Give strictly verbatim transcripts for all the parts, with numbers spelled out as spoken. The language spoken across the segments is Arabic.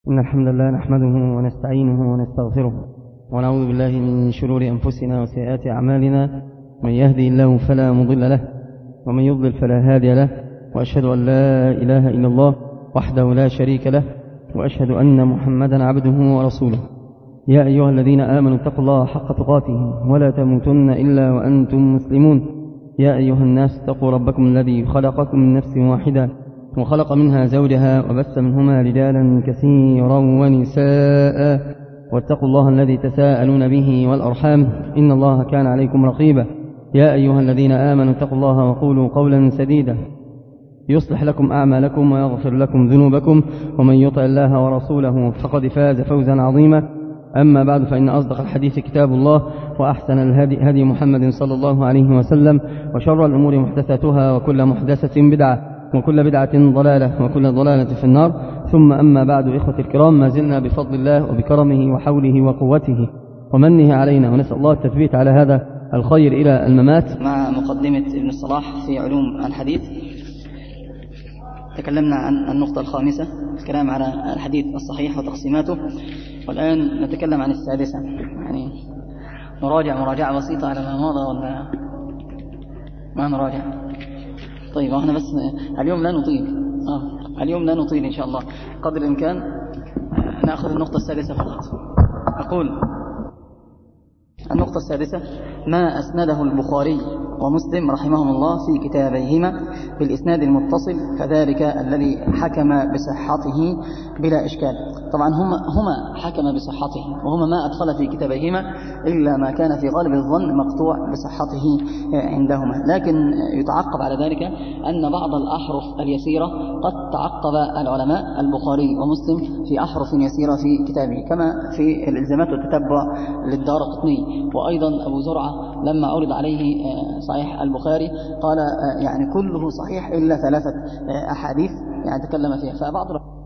إن الحمد لله نحمده ونستعينه ونستغفره ونعوذ بالله من شرور أنفسنا وسيئات أعمالنا. من يهدي الله فلا مضل له ومن يضلل فلا هادي له، وأشهد أن لا إله إلا الله وحده لا شريك له، وأشهد أن محمدا عبده ورسوله. يا أيها الذين آمنوا اتقوا الله حق تقاته ولا تموتن إلا وأنتم مسلمون. يا أيها الناس اتقوا ربكم الذي خلقكم من نفس واحدة وخلق منها زوجها وبث منهما رجالا كثيرا ونساء، واتقوا الله الذي تساءلون به والأرحام إن الله كان عليكم رقيبا. يا أيها الذين آمنوا اتقوا الله وقولوا قولا سديدا يصلح لكم أعمالكم ويغفر لكم ذنوبكم، ومن يطع الله ورسوله فقد فاز فوزا عظيما. أما بعد، فإن أصدق الحديث كتاب الله، وأحسن الهدي هدي محمد صلى الله عليه وسلم، وشر الأمور محدثاتها، وكل محدثة بدعة، وكل بدعة ضلالة، وكل ضلالة في النار. ثم أما بعد، إخوة الكرام، ما زلنا بفضل الله وبكرمه وحوله وقوته ومنه علينا، ونسأل الله التثبيت على هذا الخير إلى الممات. مع مقدمة ابن الصلاح في علوم الحديث، تكلمنا عن النقطة الخامسة، الكلام على الحديث الصحيح وتقسيماته، والآن نتكلم عن السادسة. يعني نراجع مراجعة بسيطة على ما مضى ولا ما نراجع؟ طيب، احنا بس اليوم لا نطيل آه. اليوم لا نطيل إن شاء الله، قدر الإمكان نأخذ النقطة السادسة فقط. أقول النقطة السادسة: ما أسنده البخاري ومسلم رحمهم الله في كتابيهما بالإسناد المتصل، كذلك الذي حكم بصحته بلا إشكال. طبعا هما, هما حكم بصحته، وهما ما أدخل في كتابيهما إلا ما كان في غالب الظن مقطوع بصحته عندهما. لكن يتعقب على ذلك أن بعض الأحرف اليسيرة قد تعقب العلماء البخاري ومسلم في أحرف يسيرة في كتابه، كما في الإلزامات والتتبع للدارقطني. وأيضا أبو زرعة لما عرض عليه صحيح البخاري قال يعني كله صحيح إلا ثلاثة أحاديث يعني تكلم فيها. فبعض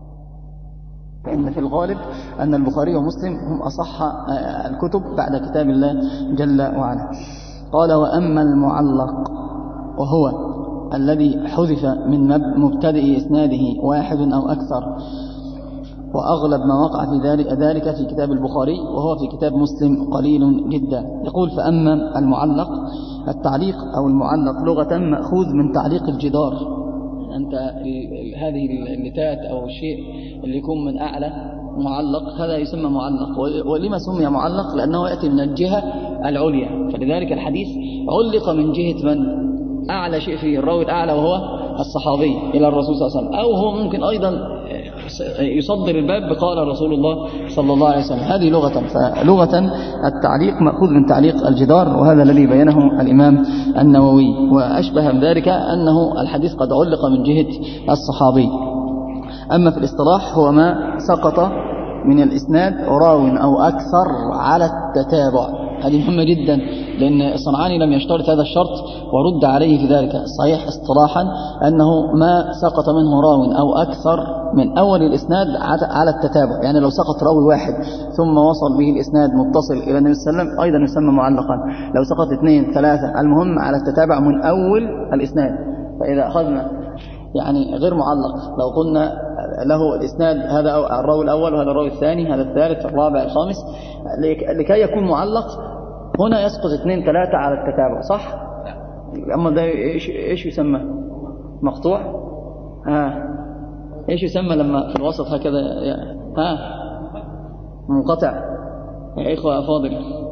إن في الغالب أن البخاري ومسلم هم أصح الكتب بعد كتاب الله جل وعلا. قال: وأما المعلق وهو الذي حذف من مبتدئ إسناده واحد أو أكثر، وأغلب ما وقع في ذلك, ذلك في كتاب البخاري، وهو في كتاب مسلم قليل جدا. يقول: فأما المعلق، التعليق أو المعلق لغة مأخوذ من تعليق الجدار. أنت هذه اللتات أو الشيء اللي يكون من أعلى معلق، هذا يسمى معلق. ولما سمي معلق؟ لأنه يأتي من الجهة العليا، فلذلك الحديث علق من جهة من أعلى شيء فيه، الراوي الأعلى وهو الصحابي إلى الرسول صلى الله عليه وسلم، أو هو ممكن أيضا يصدر الباب بقال رسول الله صلى الله عليه وسلم. هذه لغة. فلغة التعليق مأخوذ من تعليق الجدار، وهذا الذي بينه الإمام النووي. وأشبه ذلك أنه الحديث قد علق من جهة الصحابي. أما في الاصطلاح هو ما سقط من الإسناد راو أو أكثر على التتابع. هذه مهمة جدا، لأن الصنعاني لم يشترط هذا الشرط ورد عليه في ذلك. صحيح اصطلاحا أنه ما سقط منه راو أو أكثر من أول الإسناد على التتابع. يعني لو سقط راوي واحد ثم وصل به الإسناد متصل إلى النبي صلى الله عليه وسلم أيضا يسمى معلقا. لو سقط اثنين ثلاثة، المهم على التتابع من أول الإسناد. فإذا أخذنا يعني غير معلق، لو قلنا له الإسناد هذا الراوي الأول وهذا الراوي الثاني، هذا الثالث الرابع الخامس، لكي يكون معلق هنا يسقط اثنين ثلاثة على التتابع، صح؟ أما ده إيش إيش يسمى؟ مقطوع؟ ها إيش يسمى لما في الوسط هكذا؟ ها منقطع يا إخوة أفاضل.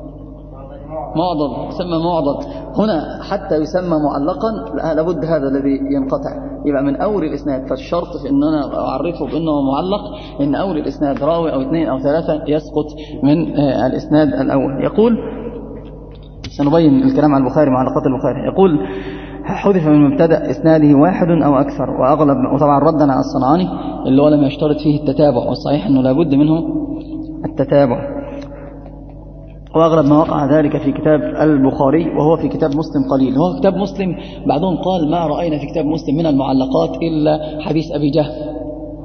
معضل، يسمى معضل. هنا حتى يسمى معلقا لابد هذا الذي ينقطع يبقى من أول الإسناد. فالشرط في أن أنا أعرفه بأنه معلق إن أول الإسناد راوي أو اثنين أو ثلاثة يسقط من الإسناد الأول. يقول، سنبين الكلام عن البخاري معلقات البخاري. يقول: حذف من مبتدأ إسناده واحد أو أكثر، وأغلب، وطبعا ردا على الصنعاني اللي هو لم يشترط فيه التتابع، والصحيح أنه لابد منه التتابع. وأغلب ما وقع ذلك في كتاب البخاري، وهو في كتاب مسلم قليل. هو كتاب مسلم بعضهم قال ما رأينا في كتاب مسلم من المعلقات إلا حديث أبي جهل.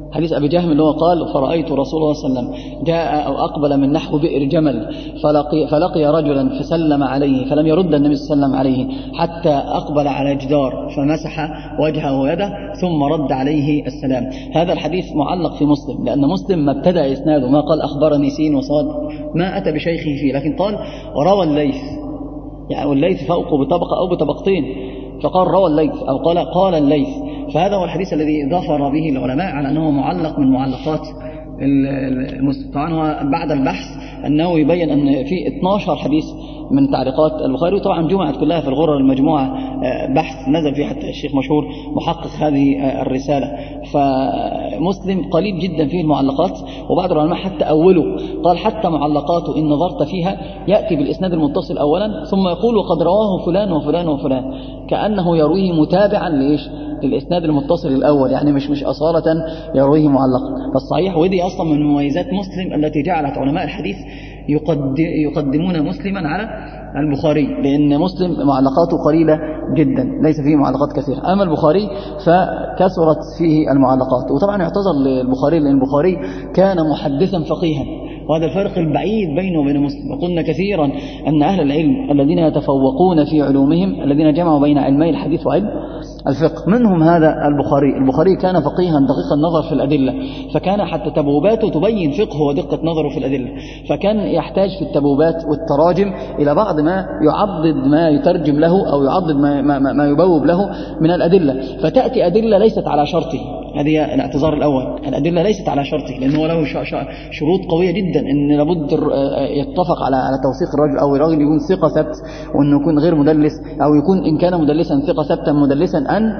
حديث أبي جهم اللي هو قال فرأيت رسول الله صلى الله عليه وسلم جاء أو أقبل من نحو بئر جمل فلقي, فلقي رجلا فسلم عليه فلم يرد النبي صلى الله عليه وسلم عليه حتى أقبل على جدار فمسح وجهه ويده ثم رد عليه السلام. هذا الحديث معلق في مسلم، لأن مسلم ما ابتدأ إسناده ما قال أخبرني سين وصاد، ما أتى بشيخه فيه، لكن قال وروى الليث، يعني والليث فوقه بطبقة أو بطبقتين، فقال روى الليث أو قال قال الليث. فهذا هو الحديث الذي ظفر به العلماء على أنه معلق من معلقات المسلم. طبعا هو بعد البحث أنه يبين أن في اثني عشر حديث من تعليقات البخاري، وطبعا جمعت كلها في الغرر المجموعة بحث نزل فيه حتى الشيخ مشهور محقق هذه الرسالة. فمسلم قليل جدا فيه المعلقات، وبعض العلماء حتى أوله قال حتى معلقاته إن نظرت فيها يأتي بالإسناد المتصل أولا ثم يقول وقد رواه فلان وفلان وفلان، كأنه يرويه متابعا لإيش؟ للإسناد المتصل الأول، يعني مش مش أصالة يرويه معلقا. فالصحيح، ودي أصلا من مميزات مسلم التي جعلت علماء الحديث يقدمون مسلما على البخاري، لأن مسلم معلقاته قليلة جدا ليس فيه معلقات كثيرة. أما البخاري فكثرت فيه المعلقات. وطبعا اعتذر للبخاري لأن البخاري كان محدثا فقيها، وهذا الفرق البعيد بينه وبين مسلم. وقلنا كثيرا أن أهل العلم الذين يتفوقون في علومهم الذين جمعوا بين علمي الحديث وعلم الفقه منهم هذا البخاري. البخاري كان فقيها دقيق النظر في الأدلة، فكان حتى تبوباته تبين فقه ودقة نظره في الأدلة، فكان يحتاج في التبوبات والتراجم إلى بعض ما يعضد ما يترجم له أو يعضد ما, ما, ما يبوب له من الأدلة، فتأتي أدلة ليست على شرطه. هذه الاعتذار الأول، الأدلة ليست على شرطه لأنه له شروط قوية جدا، أن لابد يتفق على على توثيق الرجل، أو الرجل يكون ثقة ثبت، وأنه يكون غير مدلس، أو يكون إن كان مدلسا ثقة ثبتا مدلسا أن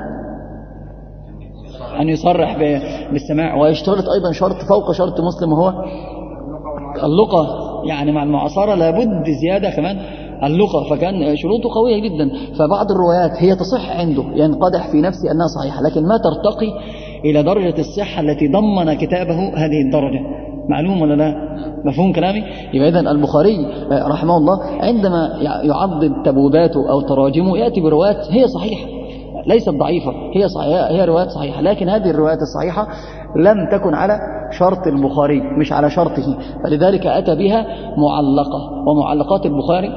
أن يصرح بالسماع. ويشترط أيضا شرط فوق شرط مسلم وهو اللقة، يعني مع المعاصرة لابد زيادة كمان اللقة، فكان شروطه قوية جدا. فبعض الروايات هي تصح عنده ينقدح في نفسه أنها صحيحة، لكن ما ترتقي إلى درجة الصحة التي ضمن كتابه هذه الدرجة. معلوم ولا لا؟ مفهوم كلامي؟ يبقى إذن البخاري رحمه الله عندما يعضد تبوباته أو تراجمه يأتي بروايات هي صحيحة ليست ضعيفة، هي صحيحة، هي روايات صحيحة، لكن هذه الروايات الصحيحة لم تكن على شرط البخاري مش على شرطه، فلذلك أتى بها معلقة. ومعلقات البخاري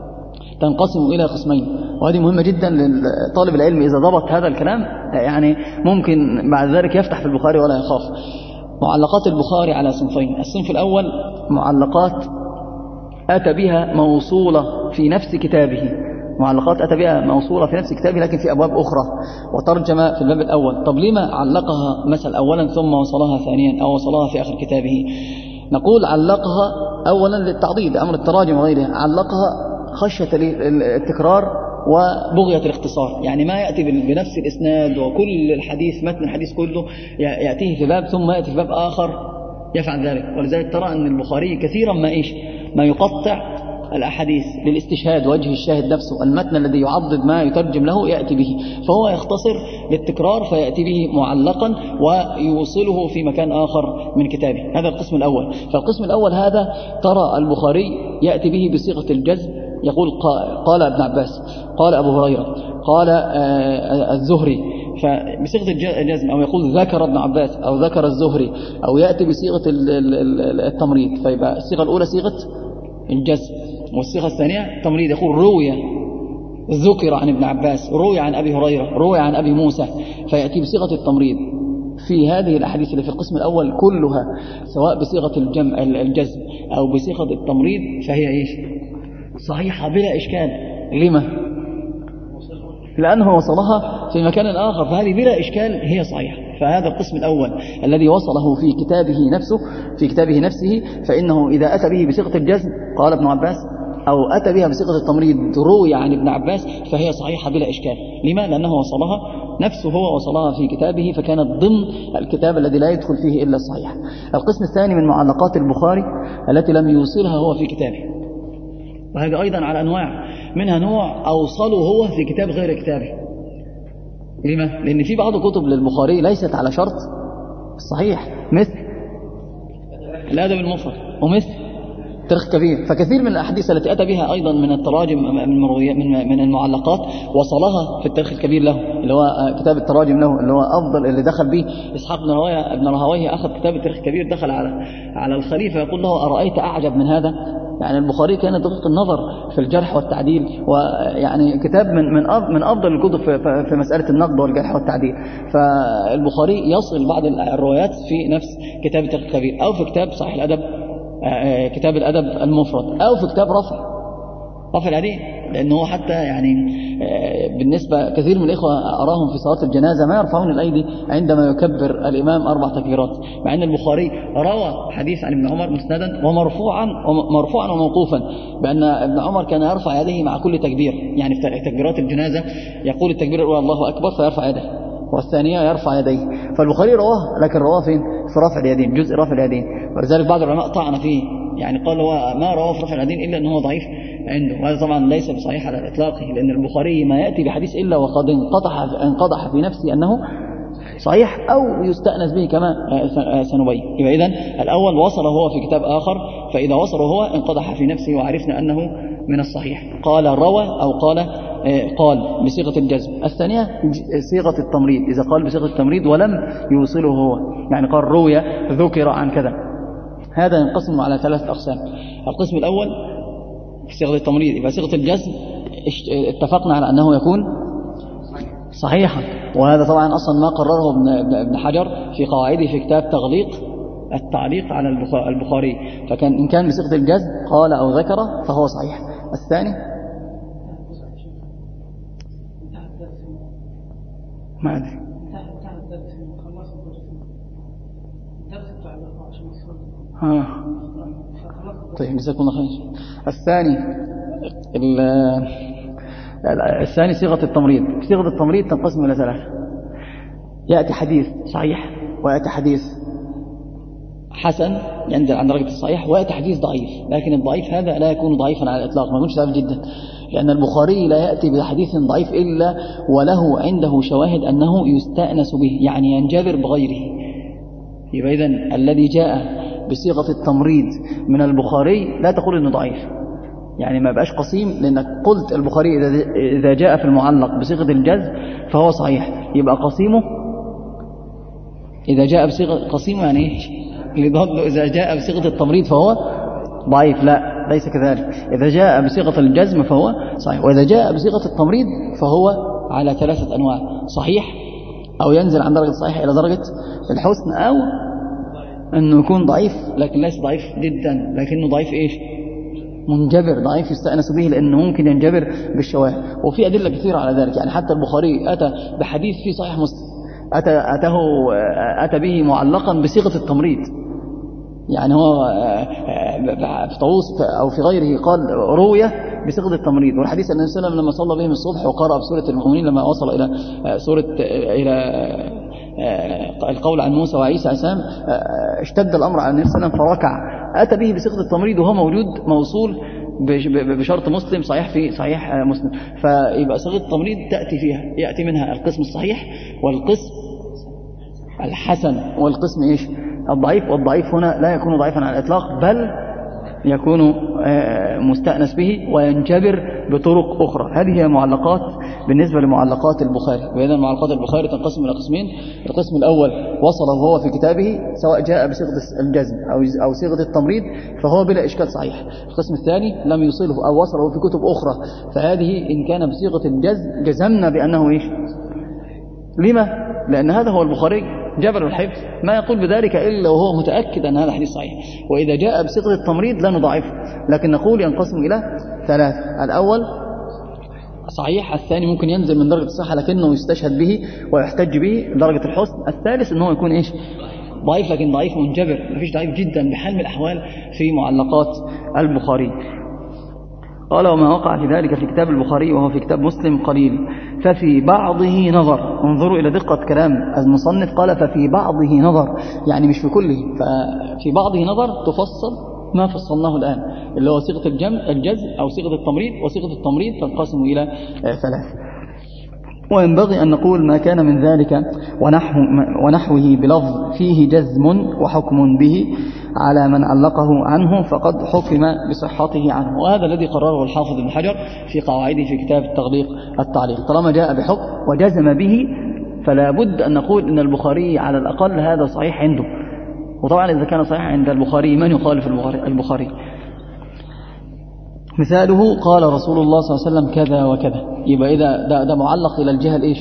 تنقسم إلى قسمين، وهذه مهمة جدا لطالب العلم إذا ضبط هذا الكلام، يعني ممكن بعد ذلك يفتح في البخاري ولا يخاف. معلقات البخاري على صنفين. الصنف الأول معلقات أتى بها موصولة في نفس كتابه، معلقات أتى بها موصولة في نفس كتابه لكن في أبواب أخرى وترجم في الباب الأول. طب لما علقها مثلا أولا ثم وصلها ثانيا أو وصلها في آخر كتابه؟ نقول علقها أولا للتعضيد، أمر التراجم وغيرها، علقها خشية التكرار وبغية الاختصار، يعني ما يأتي بنفس الإسناد وكل الحديث متن الحديث كله يأتيه في باب ثم يأتي في باب آخر يفعل ذلك. ولذلك ترى أن البخاري كثيرا ما إيش ما يقطع الأحاديث للاستشهاد وجه الشاهد نفسه، المتن الذي يعضد ما يترجم له يأتي به، فهو يختصر للتكرار فيأتي به معلقا ويوصله في مكان آخر من كتابه. هذا القسم الأول. فالقسم الأول هذا ترى البخاري يأتي به بصيغة الجزم، يقول قال ابن عباس، قال أبو هريرة، قال الزهري، فبصيغة الجزم، أو يقول ذكر ابن عباس أو ذكر الزهري، أو يأتي بصيغة التمريض. فيبقى الصيغة الأولى صيغة الجزم، والصيغة الثانية تمريض، يقول روي ذكر عن ابن عباس، روي عن أبي هريرة، روي عن أبي موسى، فيأتي بصيغة التمريض. في هذه الأحاديث اللي في القسم الأول كلها سواء بصيغة الجمع الجزم أو بصيغة التمريض فهي إيش؟ صحيحة بلا إشكال. لما؟ لأنه وصلها في مكان آخر، فهذه بلا إشكال هي صحيحة. فهذا القسم الأول الذي وصله في كتابه نفسه في كتابه نفسه فإنه إذا أتى به بصيغة الجزم قال ابن عباس أو أتى بها بصيغة التمريض روي عن ابن عباس فهي صحيحة بلا إشكال. لما؟ لأنه وصلها نفسه هو وصلها في كتابه، فكانت ضمن الكتاب الذي لا يدخل فيه إلا الصحيح. القسم الثاني من معلقات البخاري التي لم يوصلها هو في كتابه، وهذا أيضا على أنواع، منها نوع أوصله هو في كتاب غير كتابه. لما؟ لأن في بعض كتب للبخاري ليست على شرط الصحيح، مثل الأدب المفرد ومثل التاريخ الكبير. فكثير من الأحاديث التي أتى بها أيضا من التراجم من من المعلقات وصلها في التاريخ الكبير له، اللي هو كتاب التراجم له، اللي هو أفضل اللي دخل به إسحاق بن راهويه ابن راهويه، أخذ كتاب التاريخ الكبير، دخل على على الخليفة يقول له أرأيت أعجب من هذا؟ يعني البخاري كان دقيق النظر في الجرح والتعديل، ويعني كتاب من من من أفضل الكتب في مسألة النقد والجرح والتعديل. فالبخاري يصل بعض الروايات في نفس كتاب التاريخ الكبير، أو في كتاب صحيح الأدب، كتاب الأدب المفرد، أو في كتاب رفع رفع اليدين، لأنه حتى يعني بالنسبة كثير من الإخوة أراهم في صلاة الجنازة ما يرفعون الأيدي عندما يكبر الإمام أربع تكبيرات، مع أن البخاري روى حديث عن ابن عمر مسندا ومرفوعا ومرفوعا وموقوفا بأن ابن عمر كان يرفع يديه مع كل تكبير، يعني في تكبيرات الجنازة يقول التكبير الأول الله أكبر فيرفع يده، والثانية يرفع يديه. فالبخاري رواه، لكن رواه فين؟ في رفع اليدين، جزء رفع اليدين، ولذلك بعض العلماء طعن فيه، يعني قال هو ما رواه في رفع اليدين إلا أنه ضعيف عنده، وهذا طبعا ليس بصحيح على الإطلاق، لأن البخاري ما يأتي بحديث إلا وقد انقطع انقضح في نفسه أنه صحيح أو يستأنس به كما سنبين. يبقى إذن الأول وصل هو في كتاب آخر، فإذا وصل هو انقضح في نفسه وعرفنا أنه من الصحيح. قال روى أو قال قال بصيغة الجزم. الثانية صيغة التمريض، إذا قال بصيغة التمريض ولم يوصله هو، يعني قال روي ذكر عن كذا، هذا ينقسم على ثلاث أقسام. القسم الأول صيغة التمريض، يبقى صيغة الجزم اتفقنا على أنه يكون صحيحا، وهذا طبعا أصلا ما قرره ابن حجر في قواعده في كتاب تغليق التعليق على البخاري، فكان إن كان بصيغة الجزم قال أو ذكر فهو صحيح. الثاني ما أدري ها طيب جزاكم الله خير. الثاني الثاني صيغة التمريض. صيغة التمريض تنقسم إلى ثلاثة، يأتي حديث صحيح، ويأتي حديث حسن ينزل عن درجة الصحيح، ويأتي حديث ضعيف، لكن الضعيف هذا لا يكون ضعيفا على الإطلاق، ما يكونش ضعيف جدا، لأن البخاري لا يأتي بحديث ضعيف إلا وله عنده شواهد أنه يستأنس به، يعني ينجبر بغيره. يبقى إذن الذي جاء بصيغة التمريض من البخاري لا تقول إنه ضعيف، يعني ما بقاش قسيم، لأنك قلت البخاري إذا جاء في المعلق بصيغة الجزم فهو صحيح، يبقى قسيمه إذا جاء بصيغة قسيمه يعني إيش؟ لضده إذا جاء بصيغة التمريض فهو ضعيف، لا ليس كذلك، إذا جاء بصيغة الجزم فهو صحيح، وإذا جاء بصيغة التمريض فهو على ثلاثة أنواع: صحيح، أو ينزل عن درجة الصحيح إلى درجة الحسن، أو أنه يكون ضعيف لكن ليس ضعيف جدا، لكنه ضعيف إيش؟ منجبر، ضعيف يستأنس به لأنه ممكن ينجبر بالشواهد. وفي أدلة كثيرة على ذلك، يعني حتى البخاري أتى بحديث في صحيح مسلم أتى, أتاه أتى به معلقا بصيغة التمريض، يعني هو في طاووس أو في غيره قال روية بصيغة التمريض. والحديث أن النبي صلى الله عليه وسلم لما صلى بهم الصبح وقرأ بسورة المؤمنين لما وصل إلى سورة إلى القول عن موسى وعيسى عسام اشتد الأمر على النبي صلى الله عليه وسلم فركع، أتى به بصيغة التمريض وهو موجود موصول بشرط مسلم صحيح في صحيح مسلم. فيبقى صيغة التمريض تأتي فيها يأتي منها القسم الصحيح والقسم الحسن والقسم إيش؟ الضعيف. والضعيف هنا لا يكون ضعيفا على الإطلاق، بل يكون مستأنس به وينجبر بطرق أخرى. هذه هي معلقات بالنسبة لمعلقات البخاري. وإذا معلقات البخاري تنقسم إلى قسمين: القسم الأول وصله هو في كتابه سواء جاء بصيغة الجزم أو أو صيغة التمريض فهو بلا إشكال صحيح. القسم الثاني لم يصله أو وصله في كتب أخرى، فهذه إن كان بصيغة الجزم جزمنا بأنه إيش؟ لما؟ لأن هذا هو البخاري جبل الحفظ، ما يقول بذلك إلا وهو متأكد أن هذا حديث صحيح. وإذا جاء بصيغة التمريض لا نضعفه، لكن نقول ينقسم إلى ثلاث: الأول صحيح، الثاني ممكن ينزل من درجة الصحة لكنه يستشهد به ويحتج به درجة الحسن، الثالث أنه يكون إيش؟ ضعيف، لكن ضعيف منجبر، ما فيش ضعيف جدا بحال من الأحوال في معلقات البخاري. قال: وما وقع في ذلك في كتاب البخاري وهو في كتاب مسلم قليل، ففي بعضه نظر. انظروا إلى دقة كلام المصنف، قال ففي بعضه نظر، يعني مش في كله، ففي بعضه نظر تفصل ما فصلناه الآن، اللي هو صيغة الجزم أو صيغة التمريض. وصيغة التمريض تنقسم إلى ثلاث. وينبغي أن نقول ما كان من ذلك ونحو ونحوه بلفظ فيه جزم وحكم به على من علقه عنه فقد حكم بصحته عنه. وهذا الذي قرره الحافظ ابن حجر في قواعده في كتاب التغليق التعليق. طالما جاء بحكم وجزم به فلا بد أن نقول إن البخاري على الأقل هذا صحيح عنده. وطبعا إذا كان صحيح عند البخاري من يخالف البخاري؟ مثاله قال رسول الله صلى الله عليه وسلم كذا وكذا، يبقى إذا ده, ده معلق إلى الجهة الإيش؟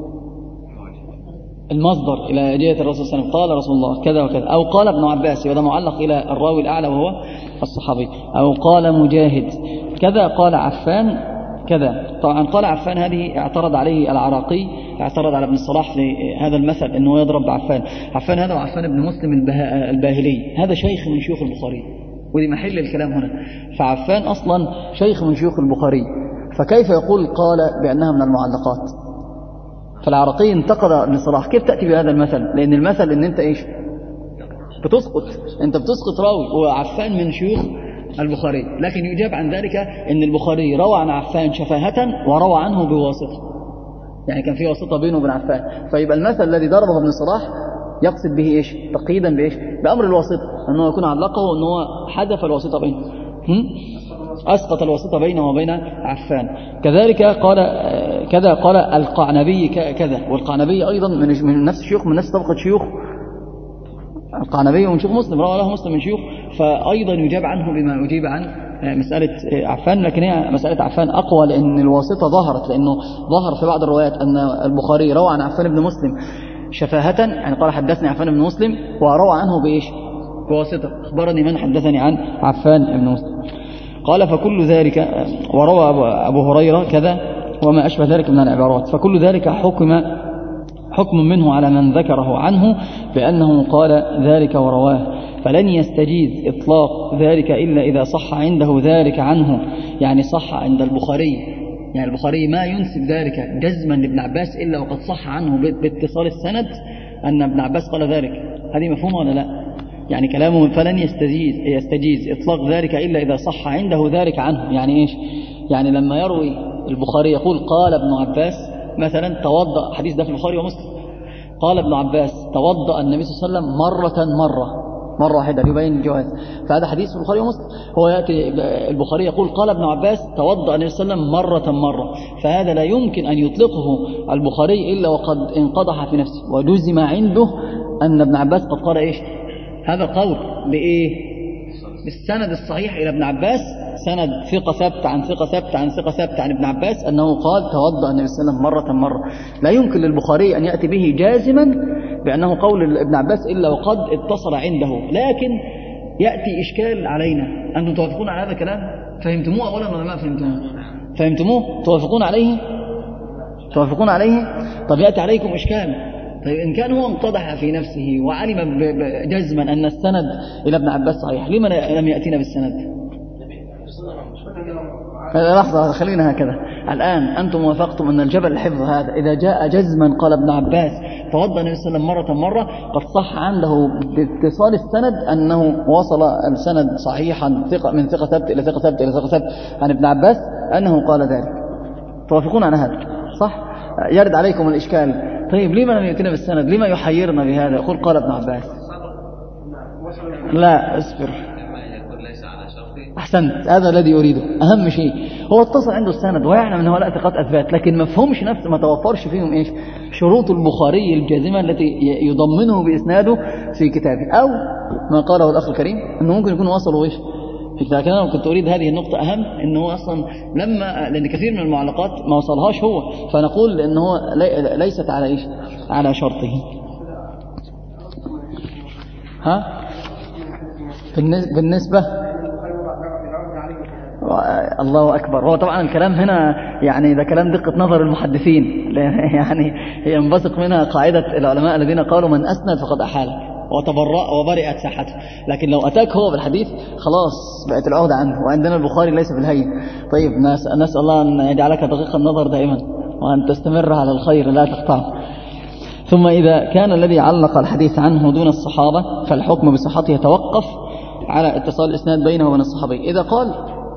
المصدر إلى جهة الرسول صلى الله عليه وسلم، قال رسول الله كذا وكذا. أو قال ابن عباس، يبقى ده معلق إلى الراوي الأعلى وهو الصحابي. أو قال مجاهد كذا، قال عفان كذا. طبعا قال عفان هذه اعترض عليه العراقي، اعترض على ابن الصلاح في هذا المثل أنه يضرب بعفان. عفان هذا وعفان ابن مسلم الباهلي، هذا شيخ من شيوخ البخاري، ودي محل الكلام هنا. فعفان أصلا شيخ من شيوخ البخاري، فكيف يقول قال بأنها من المعلقات؟ فالعراقي انتقد ابن الصلاح، كيف تأتي بهذا المثل؟ لأن المثل ان انت ايش؟ بتسقط، انت بتسقط راوي، وعفان من شيوخ البخاري. لكن يجاب عن ذلك ان البخاري روى عن عفان شفاهة وروى عنه بواسطة، يعني كان في واسطة بينه وبين عفان. فيبقى المثل الذي ضربه ابن الصلاح يقصد به ايش؟ تقييدا بايش؟ بأمر الواسطة، انه يكون علقه وانه حذف الواسطة بينه، أسقط الواسطة بينه وبين عفان. كذلك قال كذا، قال القعنبي كذا، والقعنبي أيضا من نفس الشيوخ، من نفس طبقة شيوخ القعنبي، ومن شيوخ مسلم، روى له مسلم من شيوخ، فأيضا يجاب عنه بما أجيب عن مسألة عفان. لكن هي مسألة عفان أقوى لأن الواسطة ظهرت، لأنه ظهر في بعض الروايات أن البخاري روى عن عفان بن مسلم شفاهة، يعني قال حدثني عفان بن مسلم، وروى عنه بإيش؟ بواسطة، أخبرني من حدثني عن عفان بن مسلم. قال فكل ذلك، وروى أبو هريرة كذا وما أشبه ذلك من العبارات، فكل ذلك حكم حكم منه على من ذكره عنه بأنه قال ذلك ورواه، فلن يستجيز إطلاق ذلك إلا إذا صح عنده ذلك عنه، يعني صح عند البخاري، يعني البخاري ما ينسب ذلك جزما لابن عباس إلا وقد صح عنه باتصال السند أن ابن عباس قال ذلك. هذه مفهومة ولا لا؟ يعني كلامه فلن يستجيز, يستجيز إطلاق ذلك إلا إذا صح عنده ذلك عنه. يعني إيش؟ يعني لما يروي البخاري يقول قال ابن عباس مثلا توضأ، حديث ده في البخاري ومسلم، قال ابن عباس توضأ النبي صلى الله عليه وسلم مرة مرة مرة واحدة يبين الجواز، فهذا حديث في البخاري ومسلم. هو يأتي البخاري يقول قال ابن عباس توضأ النبي صلى الله عليه وسلم مرة مرة، فهذا لا يمكن أن يطلقه البخاري إلا وقد انقضح في نفسه وجزم عنده أن ابن عباس قد قال إيش؟ هذا القول بإيه؟ بالسند الصحيح إلى ابن عباس، سند ثقة ثبت عن ثقة ثبت عن ثقة ثبت عن ابن عباس أنه قال توضأ النبي صلى الله عليه وسلم مرة مرة. لا يمكن للبخاري أن يأتي به جازما بأنه قول ابن عباس إلا وقد اتصل عنده. لكن يأتي إشكال علينا، أنتم توافقون على هذا الكلام؟ فهمتموه أولا ولا ما فهمتموه؟ فهمتموه؟ توافقون عليه؟ توافقون عليه؟ طب يأتي عليكم إشكال، طيب إن كان هو انقضح في نفسه وعلم جزما أن السند إلى ابن عباس صحيح، لما لم يأتينا بالسند؟ لحظة خلينا هكذا. الآن أنتم وافقتم أن الجبل الحفظ هذا إذا جاء جزما قال ابن عباس توضأ النبي صلى الله عليه وسلم مرة مرة، قد صح عنده باتصال السند أنه وصل السند صحيحا ثقة من ثقة ثبت إلى ثقة ثبت إلى ثقة ثبت عن ابن عباس أنه قال ذلك. توافقون على هذا صح؟ يرد عليكم الإشكال، طيب لما لم يأتينا بالسند؟ لما يحيرنا بهذا؟ يقول قال ابن عباس. لا اصبر، أحسنت، هذا الذي أريده. أهم شيء هو اتصل عنده السند ويعلم أنه لا ثقات أثبات، لكن ما فهمش نفسه، ما توفرش فيهم إيش؟ شروط البخاري الجازمة التي يضمنه بإسناده في كتابه. أو ما قاله الأخ الكريم أنه ممكن يكون وصلوا إيش في كتابه. أنا كنت أريد هذه النقطة أهم، أنه أصلا لما لأن كثير من المعلقات ما وصلهاش هو، فنقول أنه ليست على إيش؟ على شرطه. ها بالنسبة الله أكبر. هو طبعا الكلام هنا يعني ده كلام دقة نظر المحدثين، يعني ينبثق منها قاعدة العلماء الذين قالوا من أسند فقد أحال وتبرأ وبرئت ساحته. لكن لو أتاك هو بالحديث خلاص بقت العهدة عنه، وعندنا البخاري ليس بالهين. طيب نسأل الله أن يجعلك دقيق النظر دائما وأن تستمر على الخير لا تقطعه. ثم إذا كان الذي علق الحديث عنه دون الصحابة فالحكم بصحته يتوقف على اتصال الإسناد بينه وبين الصحابي. إذا قال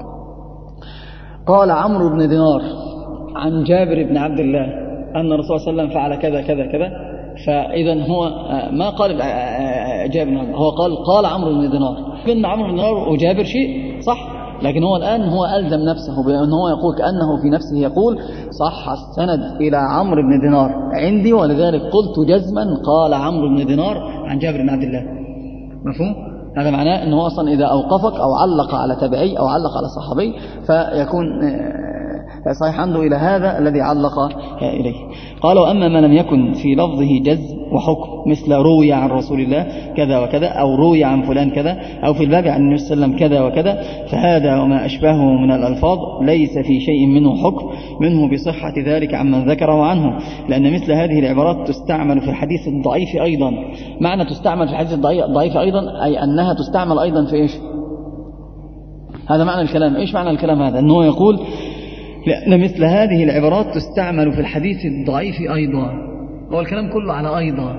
قال عمرو بن دينار عن جابر بن عبد الله أن الرسول صلى الله عليه وسلم فعل كذا كذا كذا، فإذا هو ما قال جابر، هو قال قال عمرو بن دينار. كان عمرو بن دينار وجابر شيء صح، لكن هو الآن هو ألزم نفسه بأن هو يقول كأنه في نفسه يقول صح السند إلى عمرو بن دينار عندي، ولذلك قلت جزما قال عمرو بن دينار عن جابر بن عبد الله. مفهوم؟ هذا معناه أنه أصلا إذا أوقفك أو علق على تابعي أو علق على صحابي فيكون صحيح عنده إلى هذا الذي علق إليه. قال وأما ما لم يكن في لفظه جزم وحكم مثل روي عن رسول الله كذا وكذا أو روي عن فلان كذا أو في الباب عن النبي صلى الله عليه وسلم كذا وكذا، فهذا وما أشبهه من الألفاظ ليس في شيء منه حكم منه بصحة ذلك عمن ذكره عنه، لأن مثل هذه العبارات تستعمل في الحديث الضعيف أيضا. معنى تستعمل في الحديث الضعيف أيضا أي أنها تستعمل أيضا في إيش؟ هذا معنى الكلام. إيش معنى الكلام هذا؟ أنه يقول لأن مثل هذه العبارات تستعمل في الحديث الضعيف أيضا. هو الكلام كله على أيضا.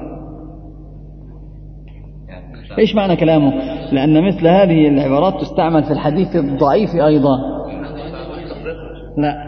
إيش معنى كلامه؟ لأن مثل هذه العبارات تستعمل في الحديث الضعيف أيضا. لا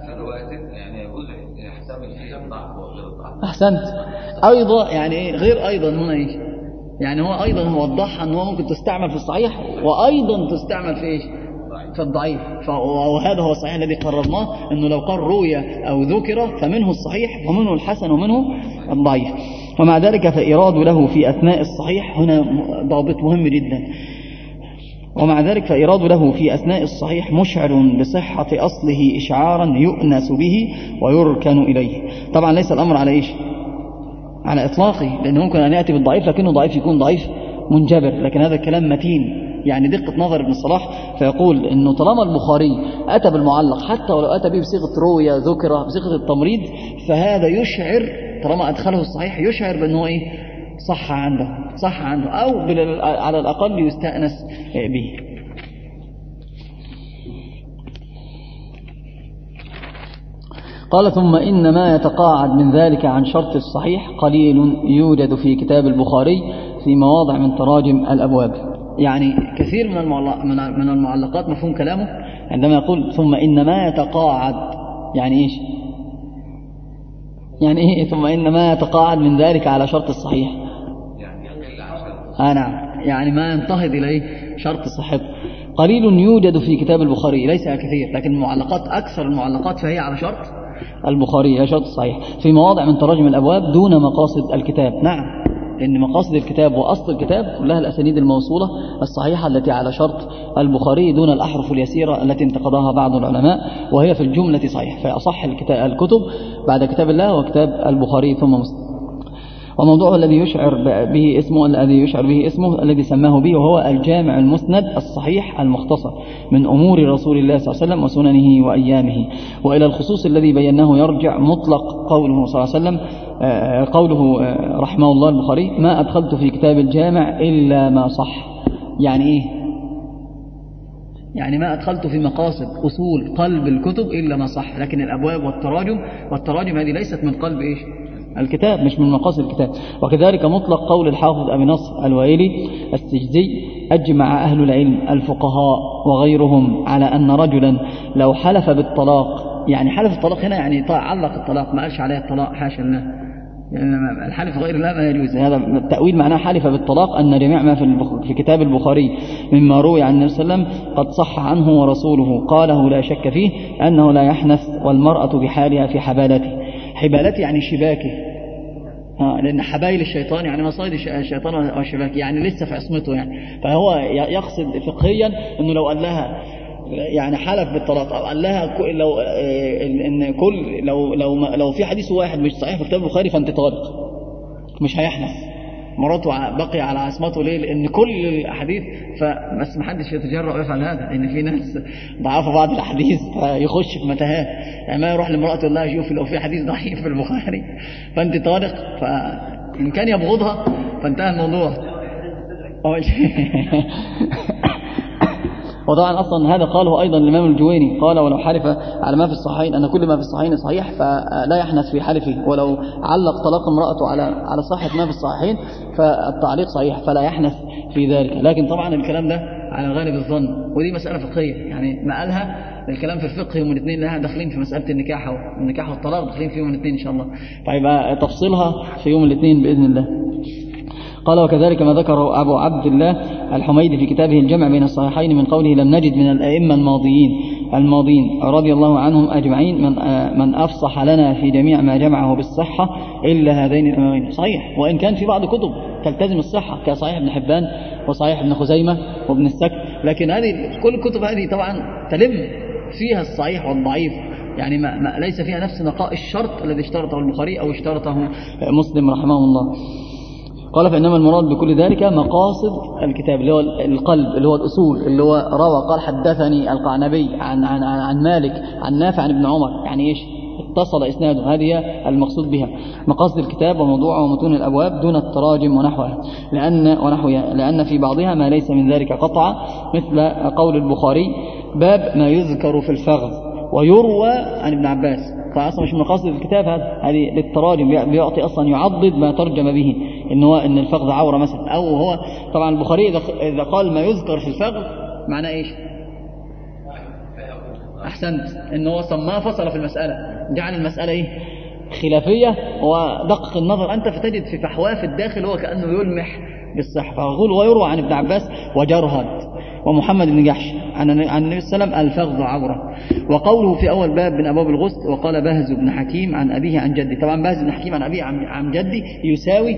أحسنت. أيضا يعني إيه؟ غير أيضا هنا إيش؟ يعني هو أيضا موضحها أنه ممكن تستعمل في الصحيح وأيضا تستعمل في إيش؟ في الضعيف. وهذا هو الصحيح الذي قررناه، أنه لو قال روي أو ذكر فمنه الصحيح ومنه الحسن ومنه الضعيف. ومع ذلك فإيراد له في أثناء الصحيح هنا ضابط مهم جدا. ومع ذلك فإيراد له في أثناء الصحيح مشعر بصحة أصله إشعارا يؤنس به ويركن إليه. طبعا ليس الأمر على إيش؟ على إطلاقه، لأنه ممكن أن يأتي بالضعيف لكنه ضعيف يكون ضعيف منجبر، لكن هذا الكلام متين. يعني دقة نظر ابن الصلاح فيقول إنه طالما البخاري أتى بالمعلق حتى ولو أتى به بصيغة روية ذكرة بصيغة التمريض، فهذا يشعر طالما أدخله الصحيح يشعر بأنه إيه؟ صح عنده صح عنده أو على الأقل يستأنس به. قال ثم إن ما يتقاعد من ذلك عن شرط الصحيح قليل يوجد في كتاب البخاري في مواضع من تراجم الأبواب. يعني كثير من من المعلقات مفهوم كلامه عندما يقول ثم إن ما يتقاعد، يعني إيش؟ يعني إيه ثم إن ما يتقاعد من ذلك على شرط الصحيح؟ آه نعم، يعني ما ينتهض إليه شرط صحته. قليل يوجد في كتاب البخاري، ليس كثير، لكن المعلقات أكثر المعلقات فهي على شرط البخاري، هي شرط الصحيح في مواضع من تراجم الأبواب دون مقاصد الكتاب. نعم، لأن مقاصد الكتاب وأصل الكتاب كلها الأسانيد الموصولة الصحيحة التي على شرط البخاري دون الأحرف اليسيرة التي انتقدها بعض العلماء، وهي في الجملة صحيح. فأصح الكتب بعد كتاب الله وكتاب البخاري ثم مسلم. وموضوعه الذي يشعر به اسمه الذي يشعر به اسمه الذي سماه به وهو الجامع المسند الصحيح المختصر من أمور رسول الله صلى الله عليه وسلم وسننه وأيامه. وإلى الخصوص الذي بيناه يرجع مطلق قوله صلى الله عليه وسلم قوله رحمه الله البخاري ما أدخلت في كتاب الجامع إلا ما صح. يعني إيه؟ يعني ما أدخلت في مقاصد أصول قلب الكتب إلا ما صح، لكن الأبواب والتراجم والتراجم هذه ليست من قلب إيش؟ الكتاب، مش من مقاصد الكتاب. وكذلك مطلق قول الحافظ أبي نصر الوائلي السجزي أجمع أهل العلم الفقهاء وغيرهم على أن رجلا لو حلف بالطلاق، يعني حلف الطلاق هنا يعني علق الطلاق، ما قالش عليه الطلاق حاشا الله، يعني الحلف غير الله ما يجوز. هذا التأويل معناه حلف بالطلاق أن جميع ما في كتاب البخاري مما روي عن النبي صلى الله عليه وسلم قد صح عنه ورسوله قاله لا شك فيه أنه لا يحنث والمرأة بحالها في حبالته. حبالته يعني شباكه، آه لأن حبايل الشيطان يعني مصايد الشيطان والشباك، يعني لسه في عصمته يعني. فهو يقصد فقهيا أنه لو قال لها يعني حلف بالطلاق أو قال لها لو إن كل لو لو لو في حديث واحد مش صحيح في كتاب البخاري فأنت طالق، مش هيحنث، مراته بقي على عصمته. ليه؟ لأن كل الأحاديث، فبس ما حدش يتجرأ ويفعل هذا، لأن في ناس ضعفوا بعض الأحاديث فيخش في متاهات. يعني ما يروح لمرأته يقول لها شوف لو في حديث ضعيف في البخاري فأنت طالق، فإن كان يبغضها فانتهى الموضوع. وطبعا أصلا هذا قاله أيضا الإمام الجويني، قال ولو حلف على ما في الصحيحين أن كل ما في الصحيحين صحيح فلا يحنث في حلفه، ولو علق طلاق امرأته على على صحة ما في الصحيحين فالتعليق صحيح فلا يحنث في ذلك. لكن طبعا الكلام ده على غالب الظن، ودي مسألة فقهية يعني ما قالها الكلام في الفقه يوم الاثنين لها داخلين في مسألة النكاح والنكاح والطلاق داخلين في يوم الاثنين إن شاء الله، فيبقى تفصيلها في يوم الاثنين بإذن الله. قال وكذلك ما ذكره أبو عبد الله الحميدي في كتابه الجمع بين الصحيحين من قوله لم نجد من الأئمة الماضيين الماضين رضي الله عنهم أجمعين من من أفصح لنا في جميع ما جمعه بالصحة إلا هذين الإمامين. صحيح، وإن كان في بعض كتب تلتزم الصحة كصحيح ابن حبان وصحيح ابن خزيمة وابن السكت، لكن هذه كل الكتب هذه طبعا تلم فيها الصحيح والضعيف، يعني ما ما ليس فيها نفس نقاء الشرط الذي اشترطه البخاري أو اشترطه مسلم رحمه الله. قال فإنما المراد بكل ذلك مقاصد الكتاب اللي هو القلب اللي هو الأصول اللي هو روى قال حدثني القعنبي عن عن عن مالك عن نافع عن ابن عمر، يعني إيش اتصل إسناده، هذه المقصود بها مقاصد الكتاب وموضوعه ومتون الأبواب دون التراجم ونحوها، لأن ونحوها لأن في بعضها ما ليس من ذلك قطعا، مثل قول البخاري باب ما يذكر في الفغض ويروى عن ابن عباس، فأصلا مش من مقاصد الكتاب هذا، هذه للتراجم بيعطي أصلا يعضد ما ترجم به إن هو إن الفغض عورة مثلا، أو هو طبعا البخاري إذا قال ما يذكر في الفغض معناه إيش؟ أحسنت، إن هو ما فصل في المسألة، جعل المسألة إيه؟ خلافية ودقق النظر أنت فتجد في فحواه في الداخل هو كأنه يلمح بالصحة، فأقول ويروى عن ابن عباس وجرهد ومحمد بن جحش عن عن النبي صلى الله عليه وسلم الفغض عورة. وقوله في أول باب من أبواب الغسل وقال بهز بن حكيم عن أبيه عن جدي، طبعا بهز بن حكيم عن أبيه عن جدي يساوي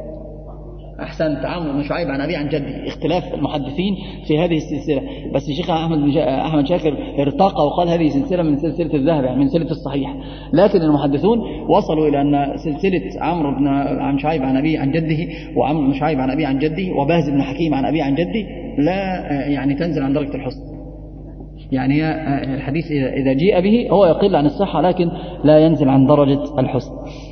أحسنت عمرو بن شعيب عن أبيه عن جدي، اختلاف المحدثين في هذه السلسلة، بس الشيخ أحمد أحمد شاكر ارتقى وقال هذه سلسلة من سلسلة الذهب يعني من سلسلة الصحيح، لكن المحدثون وصلوا إلى أن سلسلة عمرو بن عن شعيب عن أبيه عن جده وعمرو بن شعيب عن أبيه عن جده وبهز بن حكيم عن أبيه عن جدي لا يعني تنزل عن درجة الحسن، يعني الحديث إذا جيء به هو يقل عن الصحة لكن لا ينزل عن درجة الحسن.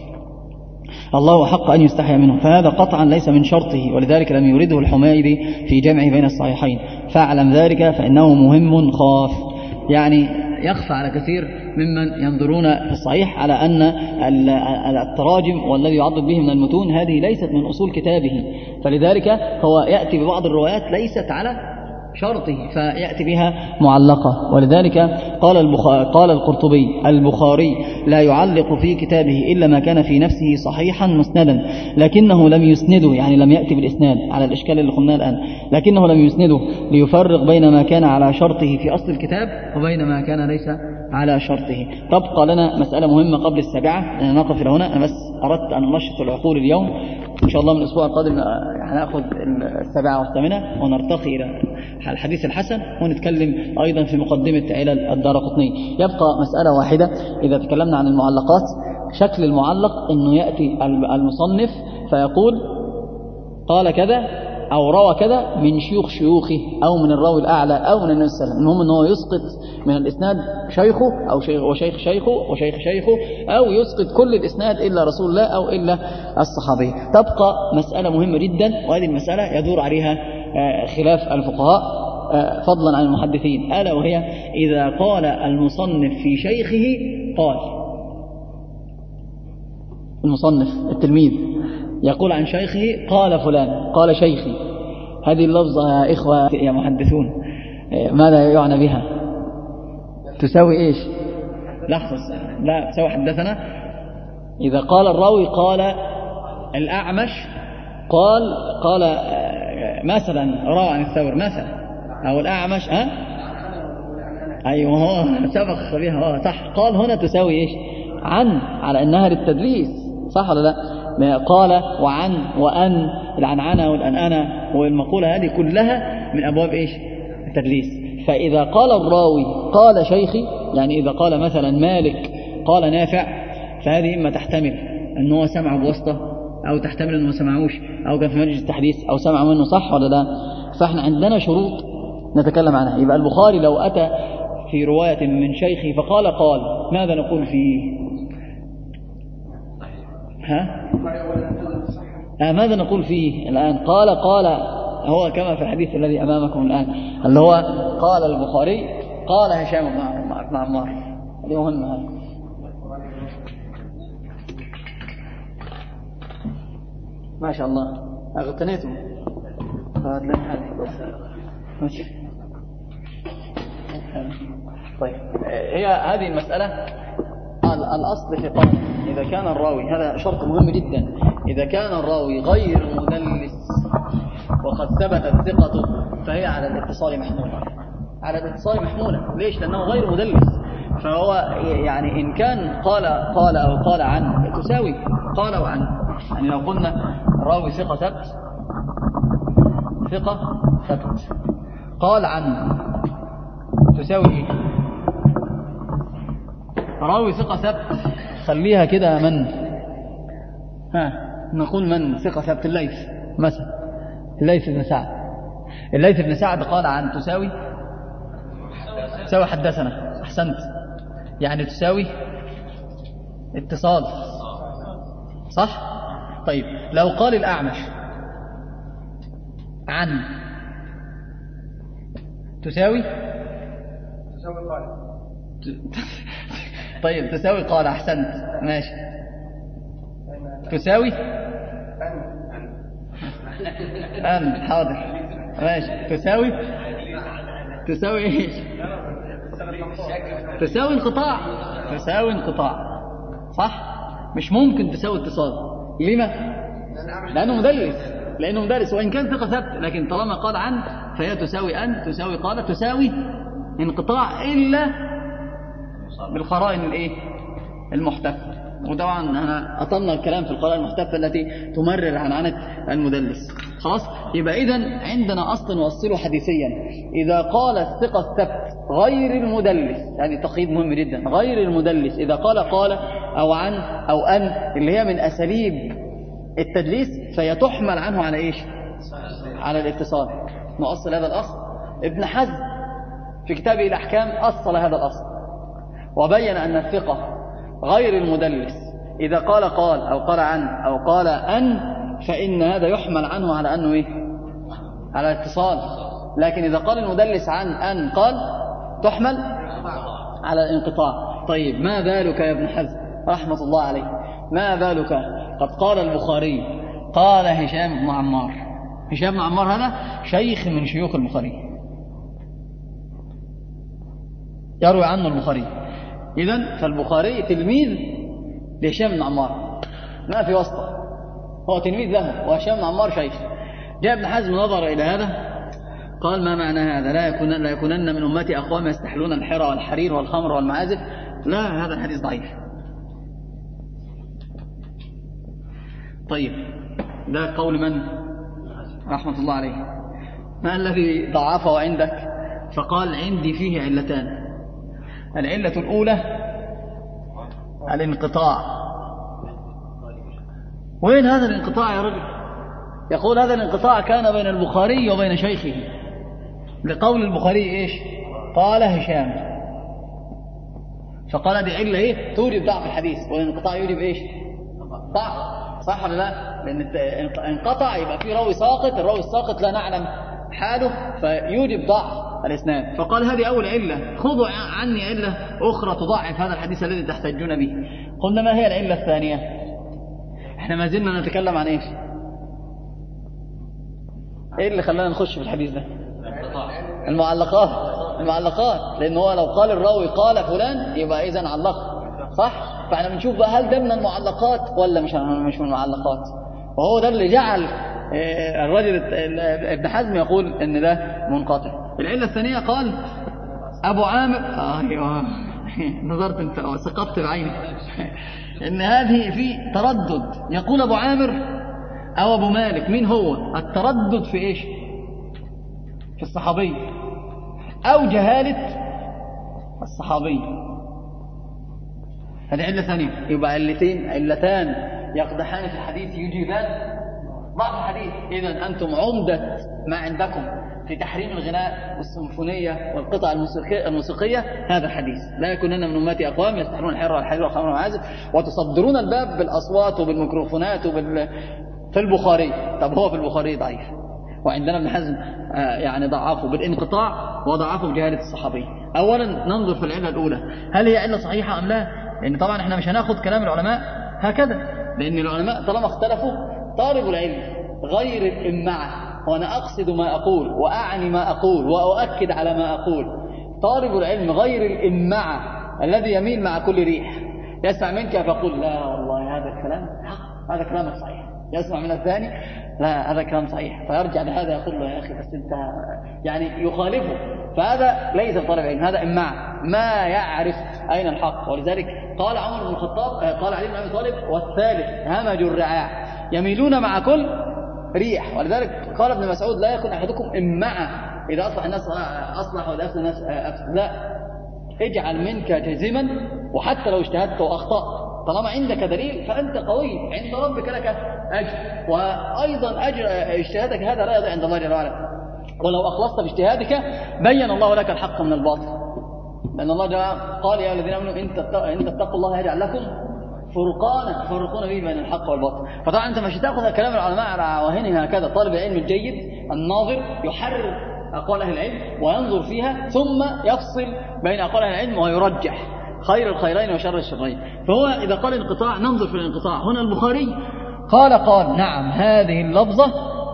الله حق أن يستحي منه، فهذا قطعا ليس من شرطه، ولذلك لم يرده الحميدي في جمعه بين الصحيحين، فاعلم ذلك فإنه مهم خاف، يعني يخفى على كثير ممن ينظرون في الصحيح على أن التراجم والذي يعضد به من المتون هذه ليست من أصول كتابه، فلذلك هو يأتي ببعض الروايات ليست على شرطه فيأتي بها معلقة، ولذلك قال البخاري قال القرطبي البخاري لا يعلق في كتابه إلا ما كان في نفسه صحيحا مسندا، لكنه لم يسنده يعني لم يأتي بالإسناد على الإشكال اللي قلناه الآن، لكنه لم يسنده ليفرق بين ما كان على شرطه في أصل الكتاب وبين ما كان ليس على شرطه. تبقى لنا مسألة مهمة قبل السابعة، أنا نقف إلى هنا، أنا بس أردت أن ننشط العقول اليوم، إن شاء الله من الأسبوع القادم هنأخذ السابعة والثامنة ونرتقي إلى الحديث الحسن ونتكلم أيضا في مقدمة علل الدارقطني. يبقى مسألة واحدة إذا تكلمنا عن المعلقات، شكل المعلق أنه يأتي المصنف فيقول قال كذا أو روى كذا من شيوخ شيوخه أو من الراوي الأعلى أو من النبي صلى الله عليه وسلم، المهم أنه يسقط من الإسناد شيخه أو شيخ وشيخ شيخه وشيخ شيخه، أو يسقط كل الإسناد إلا رسول الله أو إلا الصحابي. تبقى مسألة مهمة جدا، وهذه المسألة يدور عليها خلاف الفقهاء فضلا عن المحدثين، ألا وهي إذا قال المصنف في شيخه قال المصنف التلميذ يقول عن شيخه قال فلان قال شيخي، هذه اللفظة يا إخوة يا محدثون ماذا يعنى بها؟ تساوي إيش؟ لحظة لا تساوي حدثنا. إذا قال الراوي قال الأعمش قال قال مثلا روى عن الثور مثلا أو الأعمش ها أيوه هو سبق بها صح، قال هنا تساوي إيش؟ عن، على أنها للتدليس صح ولا لا؟ قال وعن وأن العنعنة والأنأنة والمقولة هذه كلها من أبواب إيش؟ التدليس. فإذا قال الراوي قال شيخي، يعني إذا قال مثلا مالك قال نافع، فهذه إما تحتمل أنه سمع بواسطة أو تحتمل أنه ما سمعوش أو كان في مجلس التحديث أو سمع منه صح ولا لا. فإحنا عندنا شروط نتكلم عنها. يبقى البخاري لو أتى في رواية من شيخه فقال قال ماذا نقول فيه؟ ها؟ آه ماذا نقول فيه الآن؟ قال قال هو كما في الحديث الذي أمامكم الآن اللي هو قال البخاري قال هشام بن عمار، هذه مهمة هذه. ما شاء الله اغتنيتم فهذا هذه طيب هي هذه المسألة الأصل في قول إذا كان الراوي، هذا شرط مهم جدا، إذا كان الراوي غير مدلس وقد ثبتت ثقته فهي على الاتصال محمولة، على الاتصال محمولة. ليش؟ لأنه غير مدلس، فهو يعني إن كان قال قال أو قال عن تساوي قال وعن. يعني لو قلنا راوي ثقة ثبت ثقة ثبت قال عن تساوي إيه؟ راوي ثقة ثبت خليها كده من ها نقول من ثقة ثبت الليث مثلا، الليث بن سعد. الليث بن سعد قال عن تساوي تساوي حدثنا. أحسنت، يعني تساوي اتصال، صح؟ طيب لو قال الأعمش عن تساوي تساوي قال طيب تساوي قال. أحسنت، ماشي. تساوي أن، حاضر، ماشي. تساوي تساوي إيش؟ تساوي انقطاع، تساوي انقطاع، صح؟ مش ممكن تساوي اتصال. لما؟ لأنه مدلس، لأنه مدلس وإن كان ثقة ثبت، لكن طالما قال عن فهي تساوي أن، تساوي قال، تساوي انقطاع إلا بالقرائن الايه المحتفة. وطبعا انا اطلنا الكلام في القرائن المحتفة التي تمرر عن عنة المدلس. خلاص، يبقى اذا عندنا اصل نوصله حديثيا، اذا قال الثقة الثبت غير المدلس، يعني تقييد مهم جدا، غير المدلس اذا قال قال او عن او ان اللي هي من اساليب التدليس، فهي تحمل عنه على ايش؟ على الاتصال. نؤصل هذا الاصل. ابن حزم في كتابه الاحكام اصل هذا الاصل وبين أن الثقة غير المدلس إذا قال قال أو قال عن أو قال أن فإن هذا يحمل عنه على أنه إيه؟ على الاتصال. لكن إذا قال المدلس عن أن قال تحمل على الانقطاع. طيب ما بالك يا ابن حزم رحمة الله عليه، ما بالك قد قال البخاري قال هشام بن عمار. هشام بن عمار هذا شيخ من شيوخ البخاري، يروي عنه البخاري. إذن فالبخاري تلميذ لهشام بن عمار، ما في واسطة، هو تلميذ له وهشام بن عمار شيخ. جاء ابن حزم نظر إلى هذا قال ما معنى هذا؟ لا يكون لا يكونن من أمتي أقوام يستحلون الحرى والحرير والخمر والمعازف. لا، هذا الحديث ضعيف. طيب ده قول من رحمة الله عليه؟ ما الذي ضعفه عندك؟ فقال عندي فيه علتان. العلة الأولى الانقطاع. وين هذا الانقطاع يا رجل؟ يقول هذا الانقطاع كان بين البخاري وبين شيخه، لقول البخاري إيش؟ قال هشام، فقال دي علة إيه؟ توجب ضعف الحديث، والانقطاع يوجب إيش؟ ضعف، صح ولا لا؟ لأن انقطع يبقى في راوي ساقط، الراوي الساقط لا نعلم حاله فيوجب ضعف الإسناد. فقال هذه أول علة، خذوا عني علة أخرى تضعف هذا الحديث الذي تحتجون به. قلنا ما هي العلة الثانية؟ احنا ما زلنا نتكلم عن ايش؟ ايه اللي خلانا نخش في الحديث ده؟ المعلقات. المعلقات، لأنه هو لو قال الراوي قال فلان يبقى إذن علق، صح؟ فاحنا بنشوف بقى هل ده من المعلقات ولا مش مش من المعلقات. وهو ده اللي جعل الرجل ابن حزم يقول ان ده منقطع. العلة الثانية قال أبو عامر، آه أيوة نظرت أنت سقطت بعينك إن هذه في تردد. يقول أبو عامر أو أبو مالك، مين هو؟ التردد في إيش؟ في الصحابي أو جهالة الصحابي. هذه علة ثانية. يبقى علتين، علتان يقدحان في الحديث يجيبان ضعف الحديث. إذن أنتم عمدة ما عندكم في تحريم الغناء والسيمفونية والقطع الموسيقية, الموسيقية هذا الحديث. لا يكونن من أمتي أقوام يستحلون الحر والحرير والخمر والمعازف، وتصدرون الباب بالأصوات وبالميكروفونات وبال... في البخاري. طب هو في البخاري ضعيف، وعندنا ابن حزم يعني ضعفه بالانقطاع وضعفه بجهالة الصحابي. أولا ننظر في العلة الأولى، هل هي علة صحيحة أم لا؟ لأن طبعا احنا مش هناخد كلام العلماء هكذا، لأن العلماء طالما اختلفوا طالب العلم غير الإمعة وأنا أقصد ما أقول وأعني ما أقول وأؤكد على ما أقول. طالب العلم غير الإمعة الذي يميل مع كل ريح، يسمع منك فيقول لا والله هذا الكلام حق، هذا كلامك صحيح. يسمع من الثاني لا هذا كلام صحيح، فيرجع لهذا يقول له يا أخي بس أنت يعني يخالفه. فهذا ليس طالب علم، هذا إمعة ما يعرف أين الحق. ولذلك قال عمر بن الخطاب، قال علي بن أبي طالب والثالث همج الرعاع، يميلون مع كل ريح. ولذلك قال ابن مسعود لا يكن أحدكم إمعة، إذا أصلح الناس أصلح وإذا أفسد الناس أفسد. لا، اجعل منك جزما، وحتى لو اجتهدت وأخطأت طالما عندك دليل فأنت قوي عند ربك لك أجر. وأيضا أجر اجتهادك هذا لا يضيع عند الله جل وعلا، ولو أخلصت باجتهادك بين الله لك الحق من الباطل. لأن الله جل وعلا قال يا الذين آمنوا إن تتقوا الله يجعل لكم فرقانا تفرقون به بين الحق والباطل. فطبعا أنت مش تأخذ كلام العلماء على عواهنها هكذا. طالب العلم الجيد الناظر يحرر أقوال أهل العلم وينظر فيها ثم يفصل بين أقوال أهل العلم ويرجح خير الخيرين وشر الشرين. فهو إذا قال انقطاع ننظر في الانقطاع. هنا البخاري قال قال نعم هذه اللفظة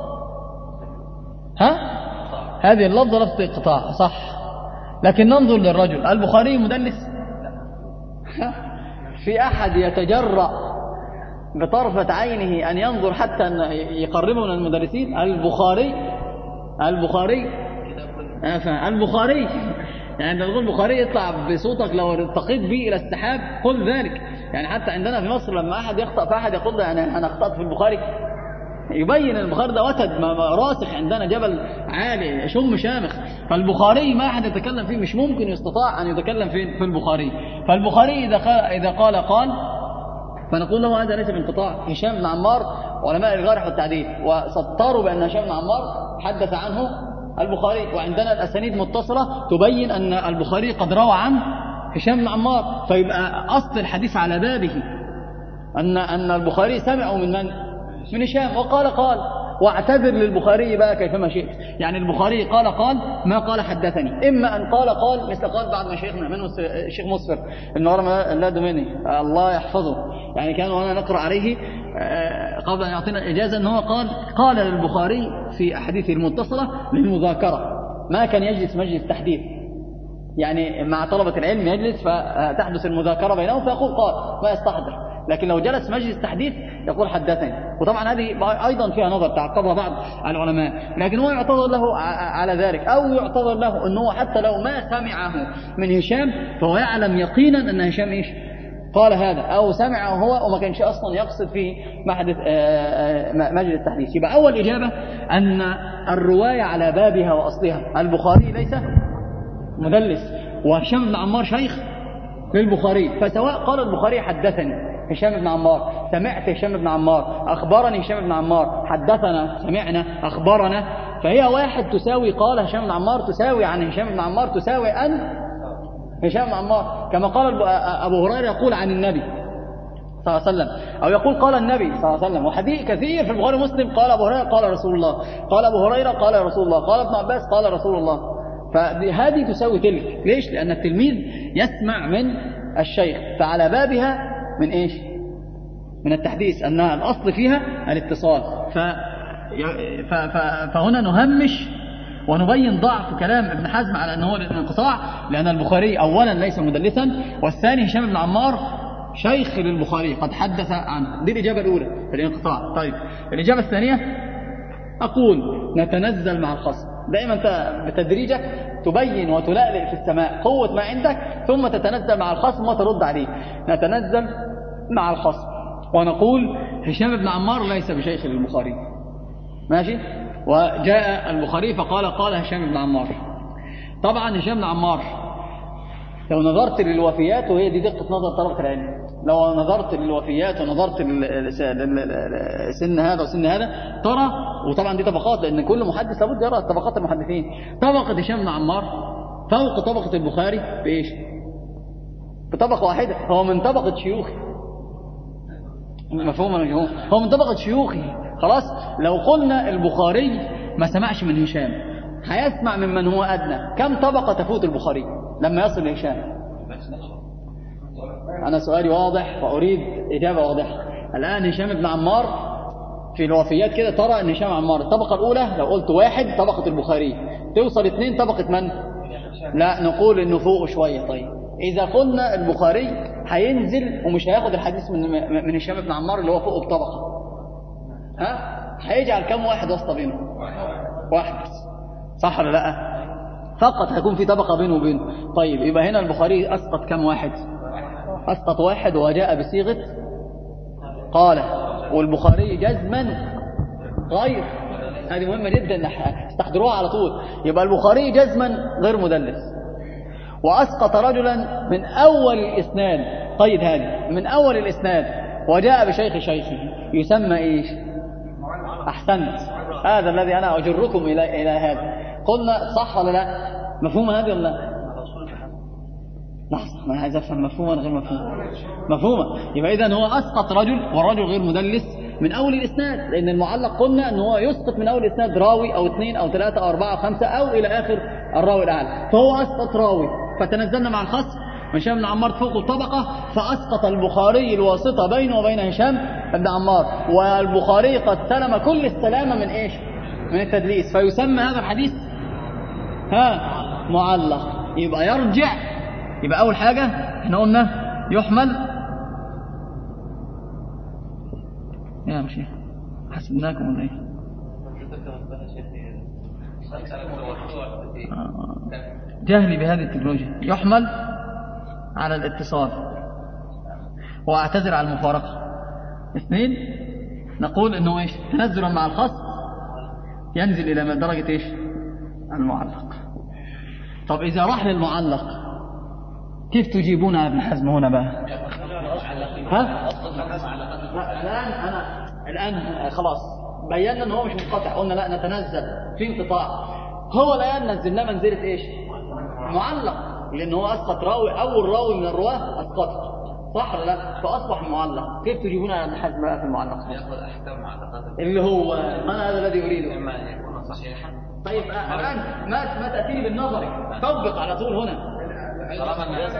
ها هذه اللفظة لفظة انقطاع صح، لكن ننظر للرجل. البخاري مدلس؟ في أحد يتجرأ بطرفة عينه أن ينظر حتى أن يقربه من المدرسين؟ البخاري البخاري البخاري يعني أنت تقول البخاري يطلع بصوتك لو ارتقيت به إلى السحاب قل ذلك. يعني حتى عندنا في مصر لما أحد يخطأ فأحد يقول يعني أنا أخطأت في البخاري، يبين البخاري ده وتد راسخ عندنا جبل عالي شم شامخ. فالبخاري ما أحد يتكلم فيه، مش ممكن يستطاع أن يتكلم في في البخاري. فالبخاري إذا قال إذا قال قال فنقول له هذا ليس بانقطاع. هشام بن عمار علماء الجرح والتعديل وسطروا بأن هشام بن عمار حدث عنه البخاري، وعندنا الأسانيد متصلة تبين أن البخاري قد روى عن هشام بن عمار. فيبقى أصل الحديث على بابه أن أن البخاري سمعوا من من؟ من هشام. وقال قال واعتذر للبخاري بقى كيفما شئت. يعني البخاري قال قال ما قال حدثني، إما أن قال قال مثل قال بعض مشايخنا منه الشيخ مصفر النهار لا دوميني الله يحفظه، يعني كان وانا نقرأ عليه قبل أن يعطينا إجازة أنه قال قال للبخاري في أحاديثه المتصلة للمذاكرة، ما كان يجلس مجلس تحديث يعني مع طلبة العلم يجلس فتحدث المذاكرة بينهم فيقول قال ما يستحضر، لكن لو جلس مجلس تحديث يقول حدثني. وطبعا هذه أيضا فيها نظر تعقبها بعض العلماء، لكن هو يعتذر له على ذلك، أو يعتذر له أنه حتى لو ما سمعه من هشام فهو يعلم يقينا أن هشام إيش قال هذا، أو سمعه هو وما كانش أصلا يقصد في محدث مجلس التحديث. يبقى أول إجابة أن الرواية على بابها وأصلها. البخاري ليس مدلس، وهشام بن عمار شيخ للبخاري، فسواء قال البخاري حدثني هشام بن عمار، سمعت هشام بن عمار، أخبرني هشام بن عمار، حدثنا سمعنا أخبرنا، فهي واحد تساوي قال هشام بن عمار تساوي عن هشام بن عمار تساوي أن هشام بن عمار. كما قال أبو هريرة يقول عن النبي صلى الله عليه وسلم، أو يقول قال النبي صلى الله عليه وسلم. وحديث كثير في البخاري ومسلم قال أبو هريرة قال رسول الله، قال أبو هريرة قال رسول الله، قال ابن عباس قال رسول الله. فهذه تساوي تلك. ليش؟ لأن التلميذ يسمع من الشيخ، فعلى بابها من إيش؟ من التحديث، أنها الأصل فيها الاتصال. ف... ف... ف... فهنا نهمش ونبين ضعف كلام ابن حزم على أنه الانقطاع، لأن البخاري أولا ليس مدلسا، والثاني هشام بن عمار شيخ للبخاري قد حدث عنه. دي الإجابة الأولى في الانقطاع. طيب الإجابة الثانية أقول نتنزل مع الخصم. دائما أنت بتدريجك تبين وتلألئ في السماء قوة ما عندك، ثم تتنزل مع الخصم وترد عليه. نتنزل مع الخصم ونقول هشام بن عمار ليس بشيخ للبخاري، ماشي؟ وجاء البخاري فقال قال هشام بن عمار. طبعا هشام بن عمار لو نظرت للوفيات، وهي دي دقة نظر طلبة العلم، لو نظرت للوفيات ونظرت لسن هذا وسن هذا ترى، وطبعا دي طبقات لأن كل محدث لابد يرى طبقات المحدثين، طبقة هشام بن عمار فوق طبقة البخاري بإيش؟ بطبقة واحدة. هو من طبقة شيوخي، مفهوم ولا مفهوم؟ هو من طبقة شيوخي. خلاص لو قلنا البخاري ما سمعش من هشام هيسمع ممن هو أدنى. كم طبقة تفوت البخاري لما يصل لهشام؟ أنا سؤالي واضح وأريد إجابة واضحة. الآن هشام بن عمار في الوفيات كده ترى ان هشام عمار الطبقة الأولى لو قلت واحد طبقة البخاري، توصل اثنين طبقة من؟ لا نقول انه فوقه شوية. طيب إذا قلنا البخاري هينزل ومش هياخد الحديث من من هشام بن عمار اللي هو فوقه بطبقة، ها هيجعل كم واحد وسط بينه؟ واحد بس، صح ولا لا؟ فقط هيكون في طبقة بينه وبينه. طيب يبقى هنا البخاري أسقط كم واحد؟ أسقط واحد وجاء بصيغة قال، والبخاري جزما غير، هذه مهمة جدا استحضروها على طول. يبقى البخاري جزما غير مدلس، وأسقط رجلا من أول الإسناد، قيد هذه من أول الإسناد، وجاء بشيخ شيخه، يسمى إيش؟ أحسنت، هذا الذي أنا أجركم إلى إلى هذا. قلنا صح ولا لا؟ مفهوم هذه ولا لا؟ لحظة، أنا عايز أفهم مفهوما غير مفهوم. مفهومة. يبقى إذن هو أسقط رجل، والرجل غير مدلس من أول الإسناد، لأن المعلق قلنا أنه هو يسقط من أول الإسناد راوي أو اثنين أو ثلاثة أو أربعة أو خمسة أو إلى آخر الراوي الأعلى، فهو أسقط راوي، فتنزلنا مع الخصم هشام بن عمار فوق الطبقة، فأسقط البخاري الواسطة بينه وبين هشام بن عمار، والبخاري قد سلم كل السلامة من إيش؟ من التدليس، فيسمى هذا الحديث ها معلق. يبقى يرجع، يبقى أول حاجة احنا قلنا يحمل يا مشي حسبناكم ولا ايه؟ جهلي بهذه التكنولوجيا. يحمل على الاتصال، واعتذر على المفارقة. اثنين، نقول انه ايش؟ تنزلا مع الخصم ينزل الى درجة ايش؟ المعلق. طب اذا راح للمعلق كيف تجيبون على ابن حزم هنا بقى؟ ها؟ الآن أنا الآن خلاص بينا إن هو مش منقطع، قلنا لا نتنزل في انقطاع. هو الآن نزلنا منزلة إيش؟ معلق، لأن هو أسقط راوي، أول راوي من الرواة أسقطه، صح ولا لا؟ فأصبح معلق. كيف تجيبون على ابن حزم بقى في المعلق؟ يأخذ أحكام معلقات اللي هو أنا هذا الذي أريده. إما أن يكون صحيحا. طيب الآن ما ما تأتيني بالنظري، طبق على طول هنا. طالما الناس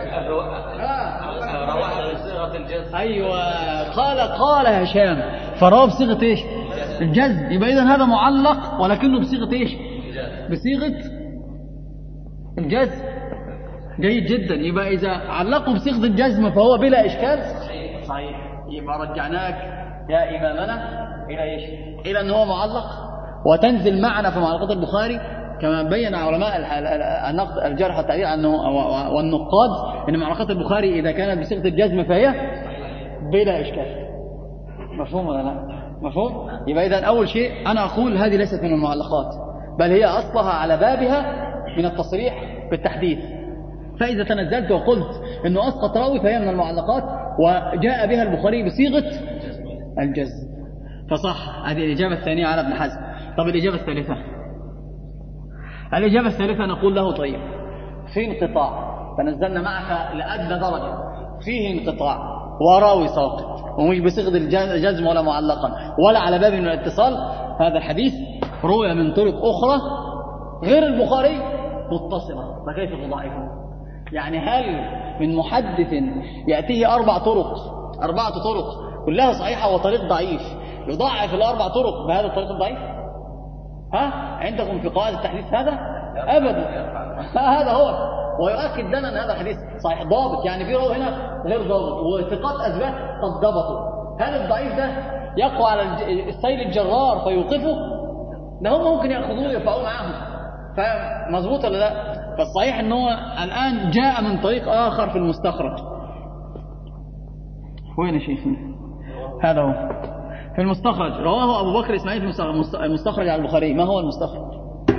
رواه بصيغة الجزم. ايوه، قال قال هشام فرواه بصيغه ايش؟ الجزم. يبقى اذا هذا معلق ولكنه بصيغه ايش؟ بصيغه الجزم. جيد جدا. يبقى اذا علقوا بصيغه الجزم فهو بلا اشكال صحيح. يبقى رجعناك يا امامنا الى ايش؟ الى ان هو معلق، وتنزل معنا في معلقات البخاري كما بين علماء النقد الجرح والتعديل والنقاد ان معلقات البخاري اذا كانت بصيغه الجزم فهي بلا اشكال. مفهوم ولا لا؟ مفهوم. يبقى اذا اول شيء انا اقول هذه ليست من المعلقات، بل هي اصلها على بابها من التصريح بالتحديث. فاذا تنزلت وقلت انه اسقط راوي فهي من المعلقات، وجاء بها البخاري بصيغه الجزم، فصح. هذه الاجابه الثانيه على ابن حزم. طب الاجابه الثالثه، الإجابة الثالثة نقول له طيب في انقطاع، تنزلنا معك لأدنى درجة، فيه انقطاع وراوي ساقط ومش بصيغة الجزم ولا معلقا ولا على باب من الاتصال، هذا الحديث روي من طرق أخرى غير البخاري متصلة، فكيف تضعفه؟ يعني هل من محدث يأتيه أربع طرق أربعة طرق كلها صحيحة وطريق ضعيف يضعف الأربع طرق بهذا الطريق الضعيف؟ ها عندكم في قواعد التحديث هذا؟ ابدا. هذا هو، ويؤكد لنا ان هذا الحديث صحيح ضابط. يعني في راوي هنا غير ضابط وثقات اثبات قد ضبطوا، هل الضعيف ده يقوى على السيل الجرار فيوقفه؟ ده هم ممكن ياخذوه يرفعوه معاهم، فمظبوط ولا لا؟ فالصحيح ان هو الان جاء من طريق اخر في المستخرج. وين يا شيخنا؟ هذا هو في المستخرج، رواه أبو بكر إسماعيل في المستخرج على البخاري. ما هو المستخرج؟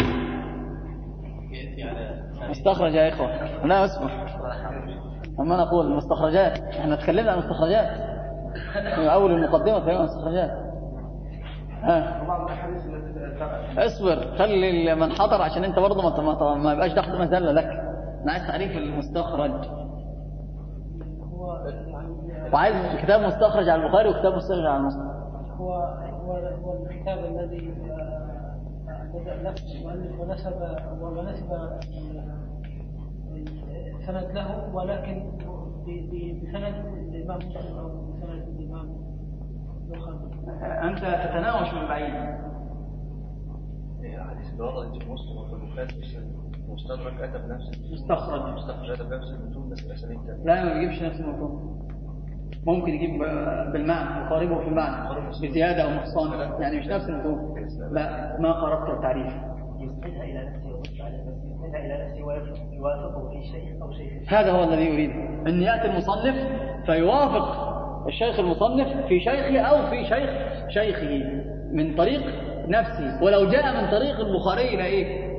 مستخرج يا إخوة، لا أسمع أما نقول المستخرجات، احنا تكلمنا عن المستخرجات من أول المقدمة في المستخرجات. ها اصبر، خلي من حضر عشان انت برضه ما ما يبقاش دخل مزلة لك. انا عايز تعريف المستخرج، وعايز كتاب مستخرج على البخاري وكتاب مستخرج على مسلم. هو هو هو الكتاب الذي نفسه ونسب ونسب سند له، ولكن بسند الإمام مسلم أو بسند الإمام أنت تتناوش من بعيد. حديث الوضع اللي في مسلم وفي البخاري مستدرك أتى بنفس مستخرج مستخرج أتى بنفس المتون بس الأسانيد الثانية. لا ما بيجيبش نفس المتون، ممكن يجيب بالمعنى يقاربه في المعنى بزيادة أو نقصان، يعني مش نفس المتون. لا ما قربت التعريف. يسندها إلى نفسه ويرد على نفسه، يسندها إلى نفسه ويوافقه في شيء أو شيء. هذا هو الذي يريده، أن يأتي المصنف فيوافق الشيخ المصنف في شيخه أو في شيخ شيخه من طريق نفسه، ولو جاء من طريق البخاري إلى إيه؟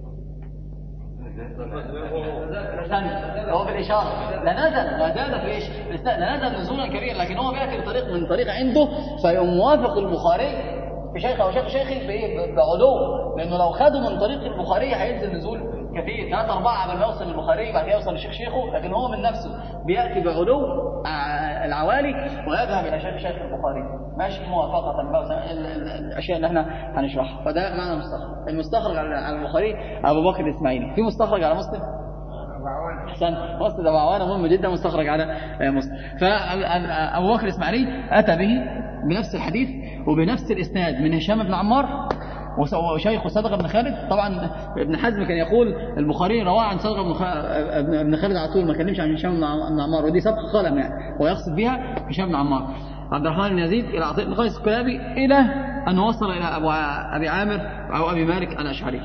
هو بالإشارة لنزل ما زال في إيش؟ لنزل نزولا كبيرا، لكن هو بيأتي بطريق من طريق عنده فيقوم موافق البخاري في شيخه أو شيخ شيخه بعلو، لأنه لو خده من طريق البخاري هينزل نزول كثير ثلاثة أربعة قبل ما يوصل البخاري، بعد كده يوصل لشيخ شيخه، لكن هو من نفسه بيأتي بعلو العوالي ويذهب إلى شيخ شيخ البخاري، ماشي موافقة بقى الأشياء اللي احنا هنشرحها. فده معنى المستخرج. المستخرج على البخاري أبو بكر الإسماعيلي. في مستخرج على مسلم أحسن، مسلم أبو عوانة مهم جدا، مستخرج على مسلم. فأبو بكر الإسماعيلي أتى به بنفس الحديث وبنفس الإسناد من هشام بن عمار وشيخ صدقة بن خالد. طبعا ابن حزم كان يقول البخاري رواه عن صدقة بن خالد على طول، ما كلمش عن هشام بن عمار، ودي سبق قلم يعني، ويقصد بها هشام بن عمار. عبد الرحمن بن يزيد إلى عطية بن قيس الكلابي إلى أن وصل إلى أبو أبي عامر أو أبي مالك الأشعري.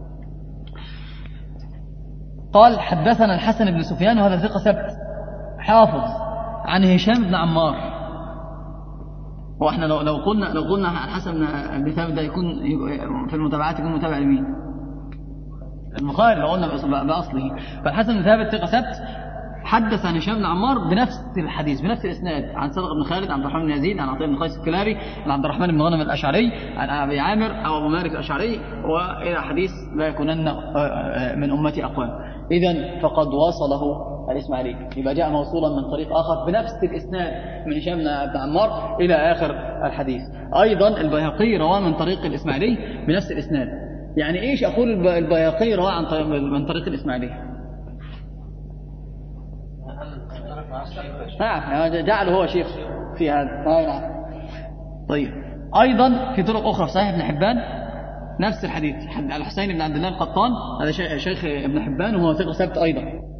قال حدثنا الحسن بن سفيان وهذا ثقة ثبت حافظ عن هشام بن عمار. واحنا لو لو قلنا لو قلنا الحسن بن ثابت ده يكون في المتابعات يكون متابع لمين؟ البخاري لو قلنا باصله. فالحسن بن ثابت ثقة ثبت حدث عن هشام بن عمار بنفس الحديث بنفس الاسناد عن صدق بن خالد عن عبد الرحمن بن يزيد عن عطية بن قيس الكلابي عن عبد الرحمن بن غنم الاشعري عن ابي عامر او ابو مالك الاشعري، والى حديث لا يكونن من امتي اقوام. اذا فقد وصله الإسماعيلي، يبقى جاء موصولا من طريق آخر بنفس الإسناد من هشام بن عمار إلى آخر الحديث. أيضا البيهقي رواه من طريق الإسماعيلي بنفس الإسناد. يعني إيش أقول البيهقي رواه عن طريق من طريق الإسماعيلي؟ نعم جعله هو شيخ في هذا. نعم. طيب أيضا في طرق أخرى في صحيح ابن حبان نفس الحديث، الحسين بن عبد الله القطان هذا شيخ ابن حبان وهو ثقة ثابت أيضا،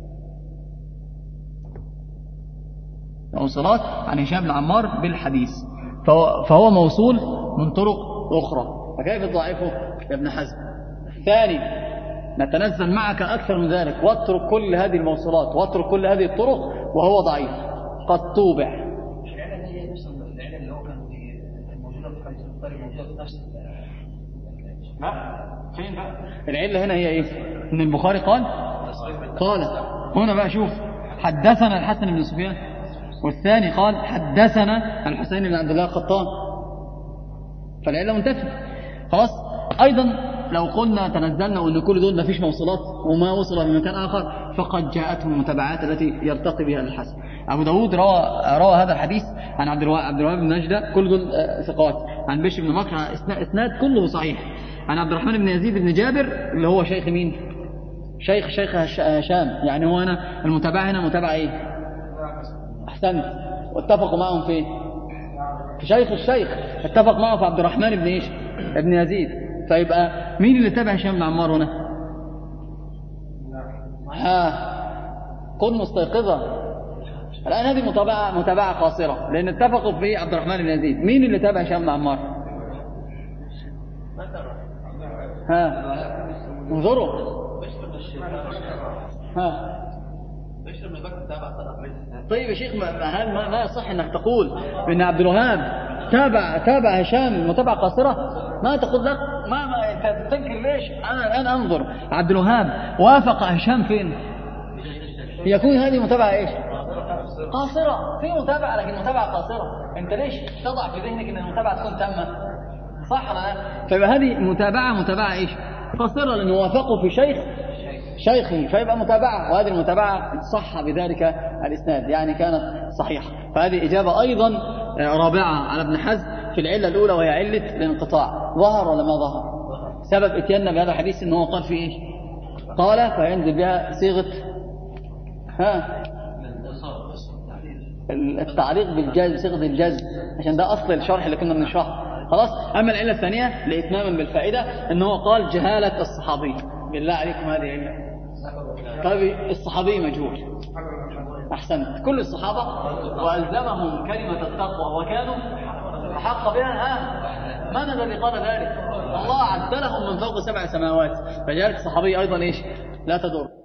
موصولات عن هشام بن عمار بالحديث، فهو, فهو موصول من طرق أخرى. فكيف تضعفه يا ابن حزم؟ الثاني نتنزل معك أكثر من ذلك، واترك كل هذه الموصولات واترك كل هذه الطرق وهو ضعيف قد طوبع. العلة هي نفس العلة اللي هو كان موجودة في حديث البخاري موجودة في نفس لا فين بقى؟ العلة هنا هي إيه؟ إن البخاري قال قال هنا بقى شوف حدثنا الحسن بن سفيان، والثاني قال حدثنا الحسين بن عبد الله القطان، فالعلة منتفية خلاص. أيضا لو قلنا تنزلنا وأن كل دول ما فيش موصلات وما وصل بمكان آخر فقد جاءتهم المتابعات التي يرتقي بها الحسن. أبو داود روى, روى هذا الحديث عن عبد الوهاب بن نجدة، كل دول ثقات، عن بشر بن مكر إسناد كله صحيح، عن عبد الرحمن بن يزيد بن جابر اللي هو شيخ مين؟ شيخ شيخ هشام. يعني هو هنا المتابعة هنا متابعة إيه؟ أحسنت. واتفقوا معهم في في شيخ الشيخ، اتفق معه في عبد الرحمن بن إيش؟ ابن يزيد. فيبقى مين اللي تابع هشام بن عمار هنا؟ ها كن مستيقظة. الآن هذه متابعة متابعة قاصرة لأن اتفقوا في عبد الرحمن بن يزيد. مين اللي تابع هشام بن عمار؟ ها انظروا ها طيب يا شيخ ما ما, ما يصح انك تقول ان عبد الوهاب تابع تابع هشام متابعة قاصرة. ما تقول لك ما, ما تنكر ليش؟ انا الان انظر عبد الوهاب وافق هشام فين؟ يكون هذه متابعة ايش؟ قاصرة. في متابعة لكن متابعة قاصرة. انت ليش تضع في ذهنك ان المتابعة تكون تامة؟ صح ولا لا؟ فيبقى هذه متابعة متابعة ايش؟ قاصرة لانه وافقوا في شيخ شيخه فيبقى متابعة، وهذه المتابعة صح بذلك الإسناد يعني كانت صحيحة. فهذه إجابة أيضا رابعة على ابن حزم في العلة الأولى وهي علة الانقطاع. ظهر ولا ما ظهر؟ سبب اتياننا بهذا الحديث إنه قال في إيش؟ قال فينزل بها صيغة ها التعليق بالجزم صيغة الجزم، عشان ده أصل الشرح اللي كنا بنشرحه. خلاص. أما العلة الثانية لإتماما بالفائدة إن هو قال جهالة الصحابي. بالله عليكم هذه علة. طيب الصحابي مجهول. أحسنت. كل الصحابة وألزمهم كلمة التقوى وكانوا حق بها. ها من الذي قال ذلك؟ الله عدلهم من فوق سبع سماوات. فجهالة الصحابي أيضا إيش لا تدور.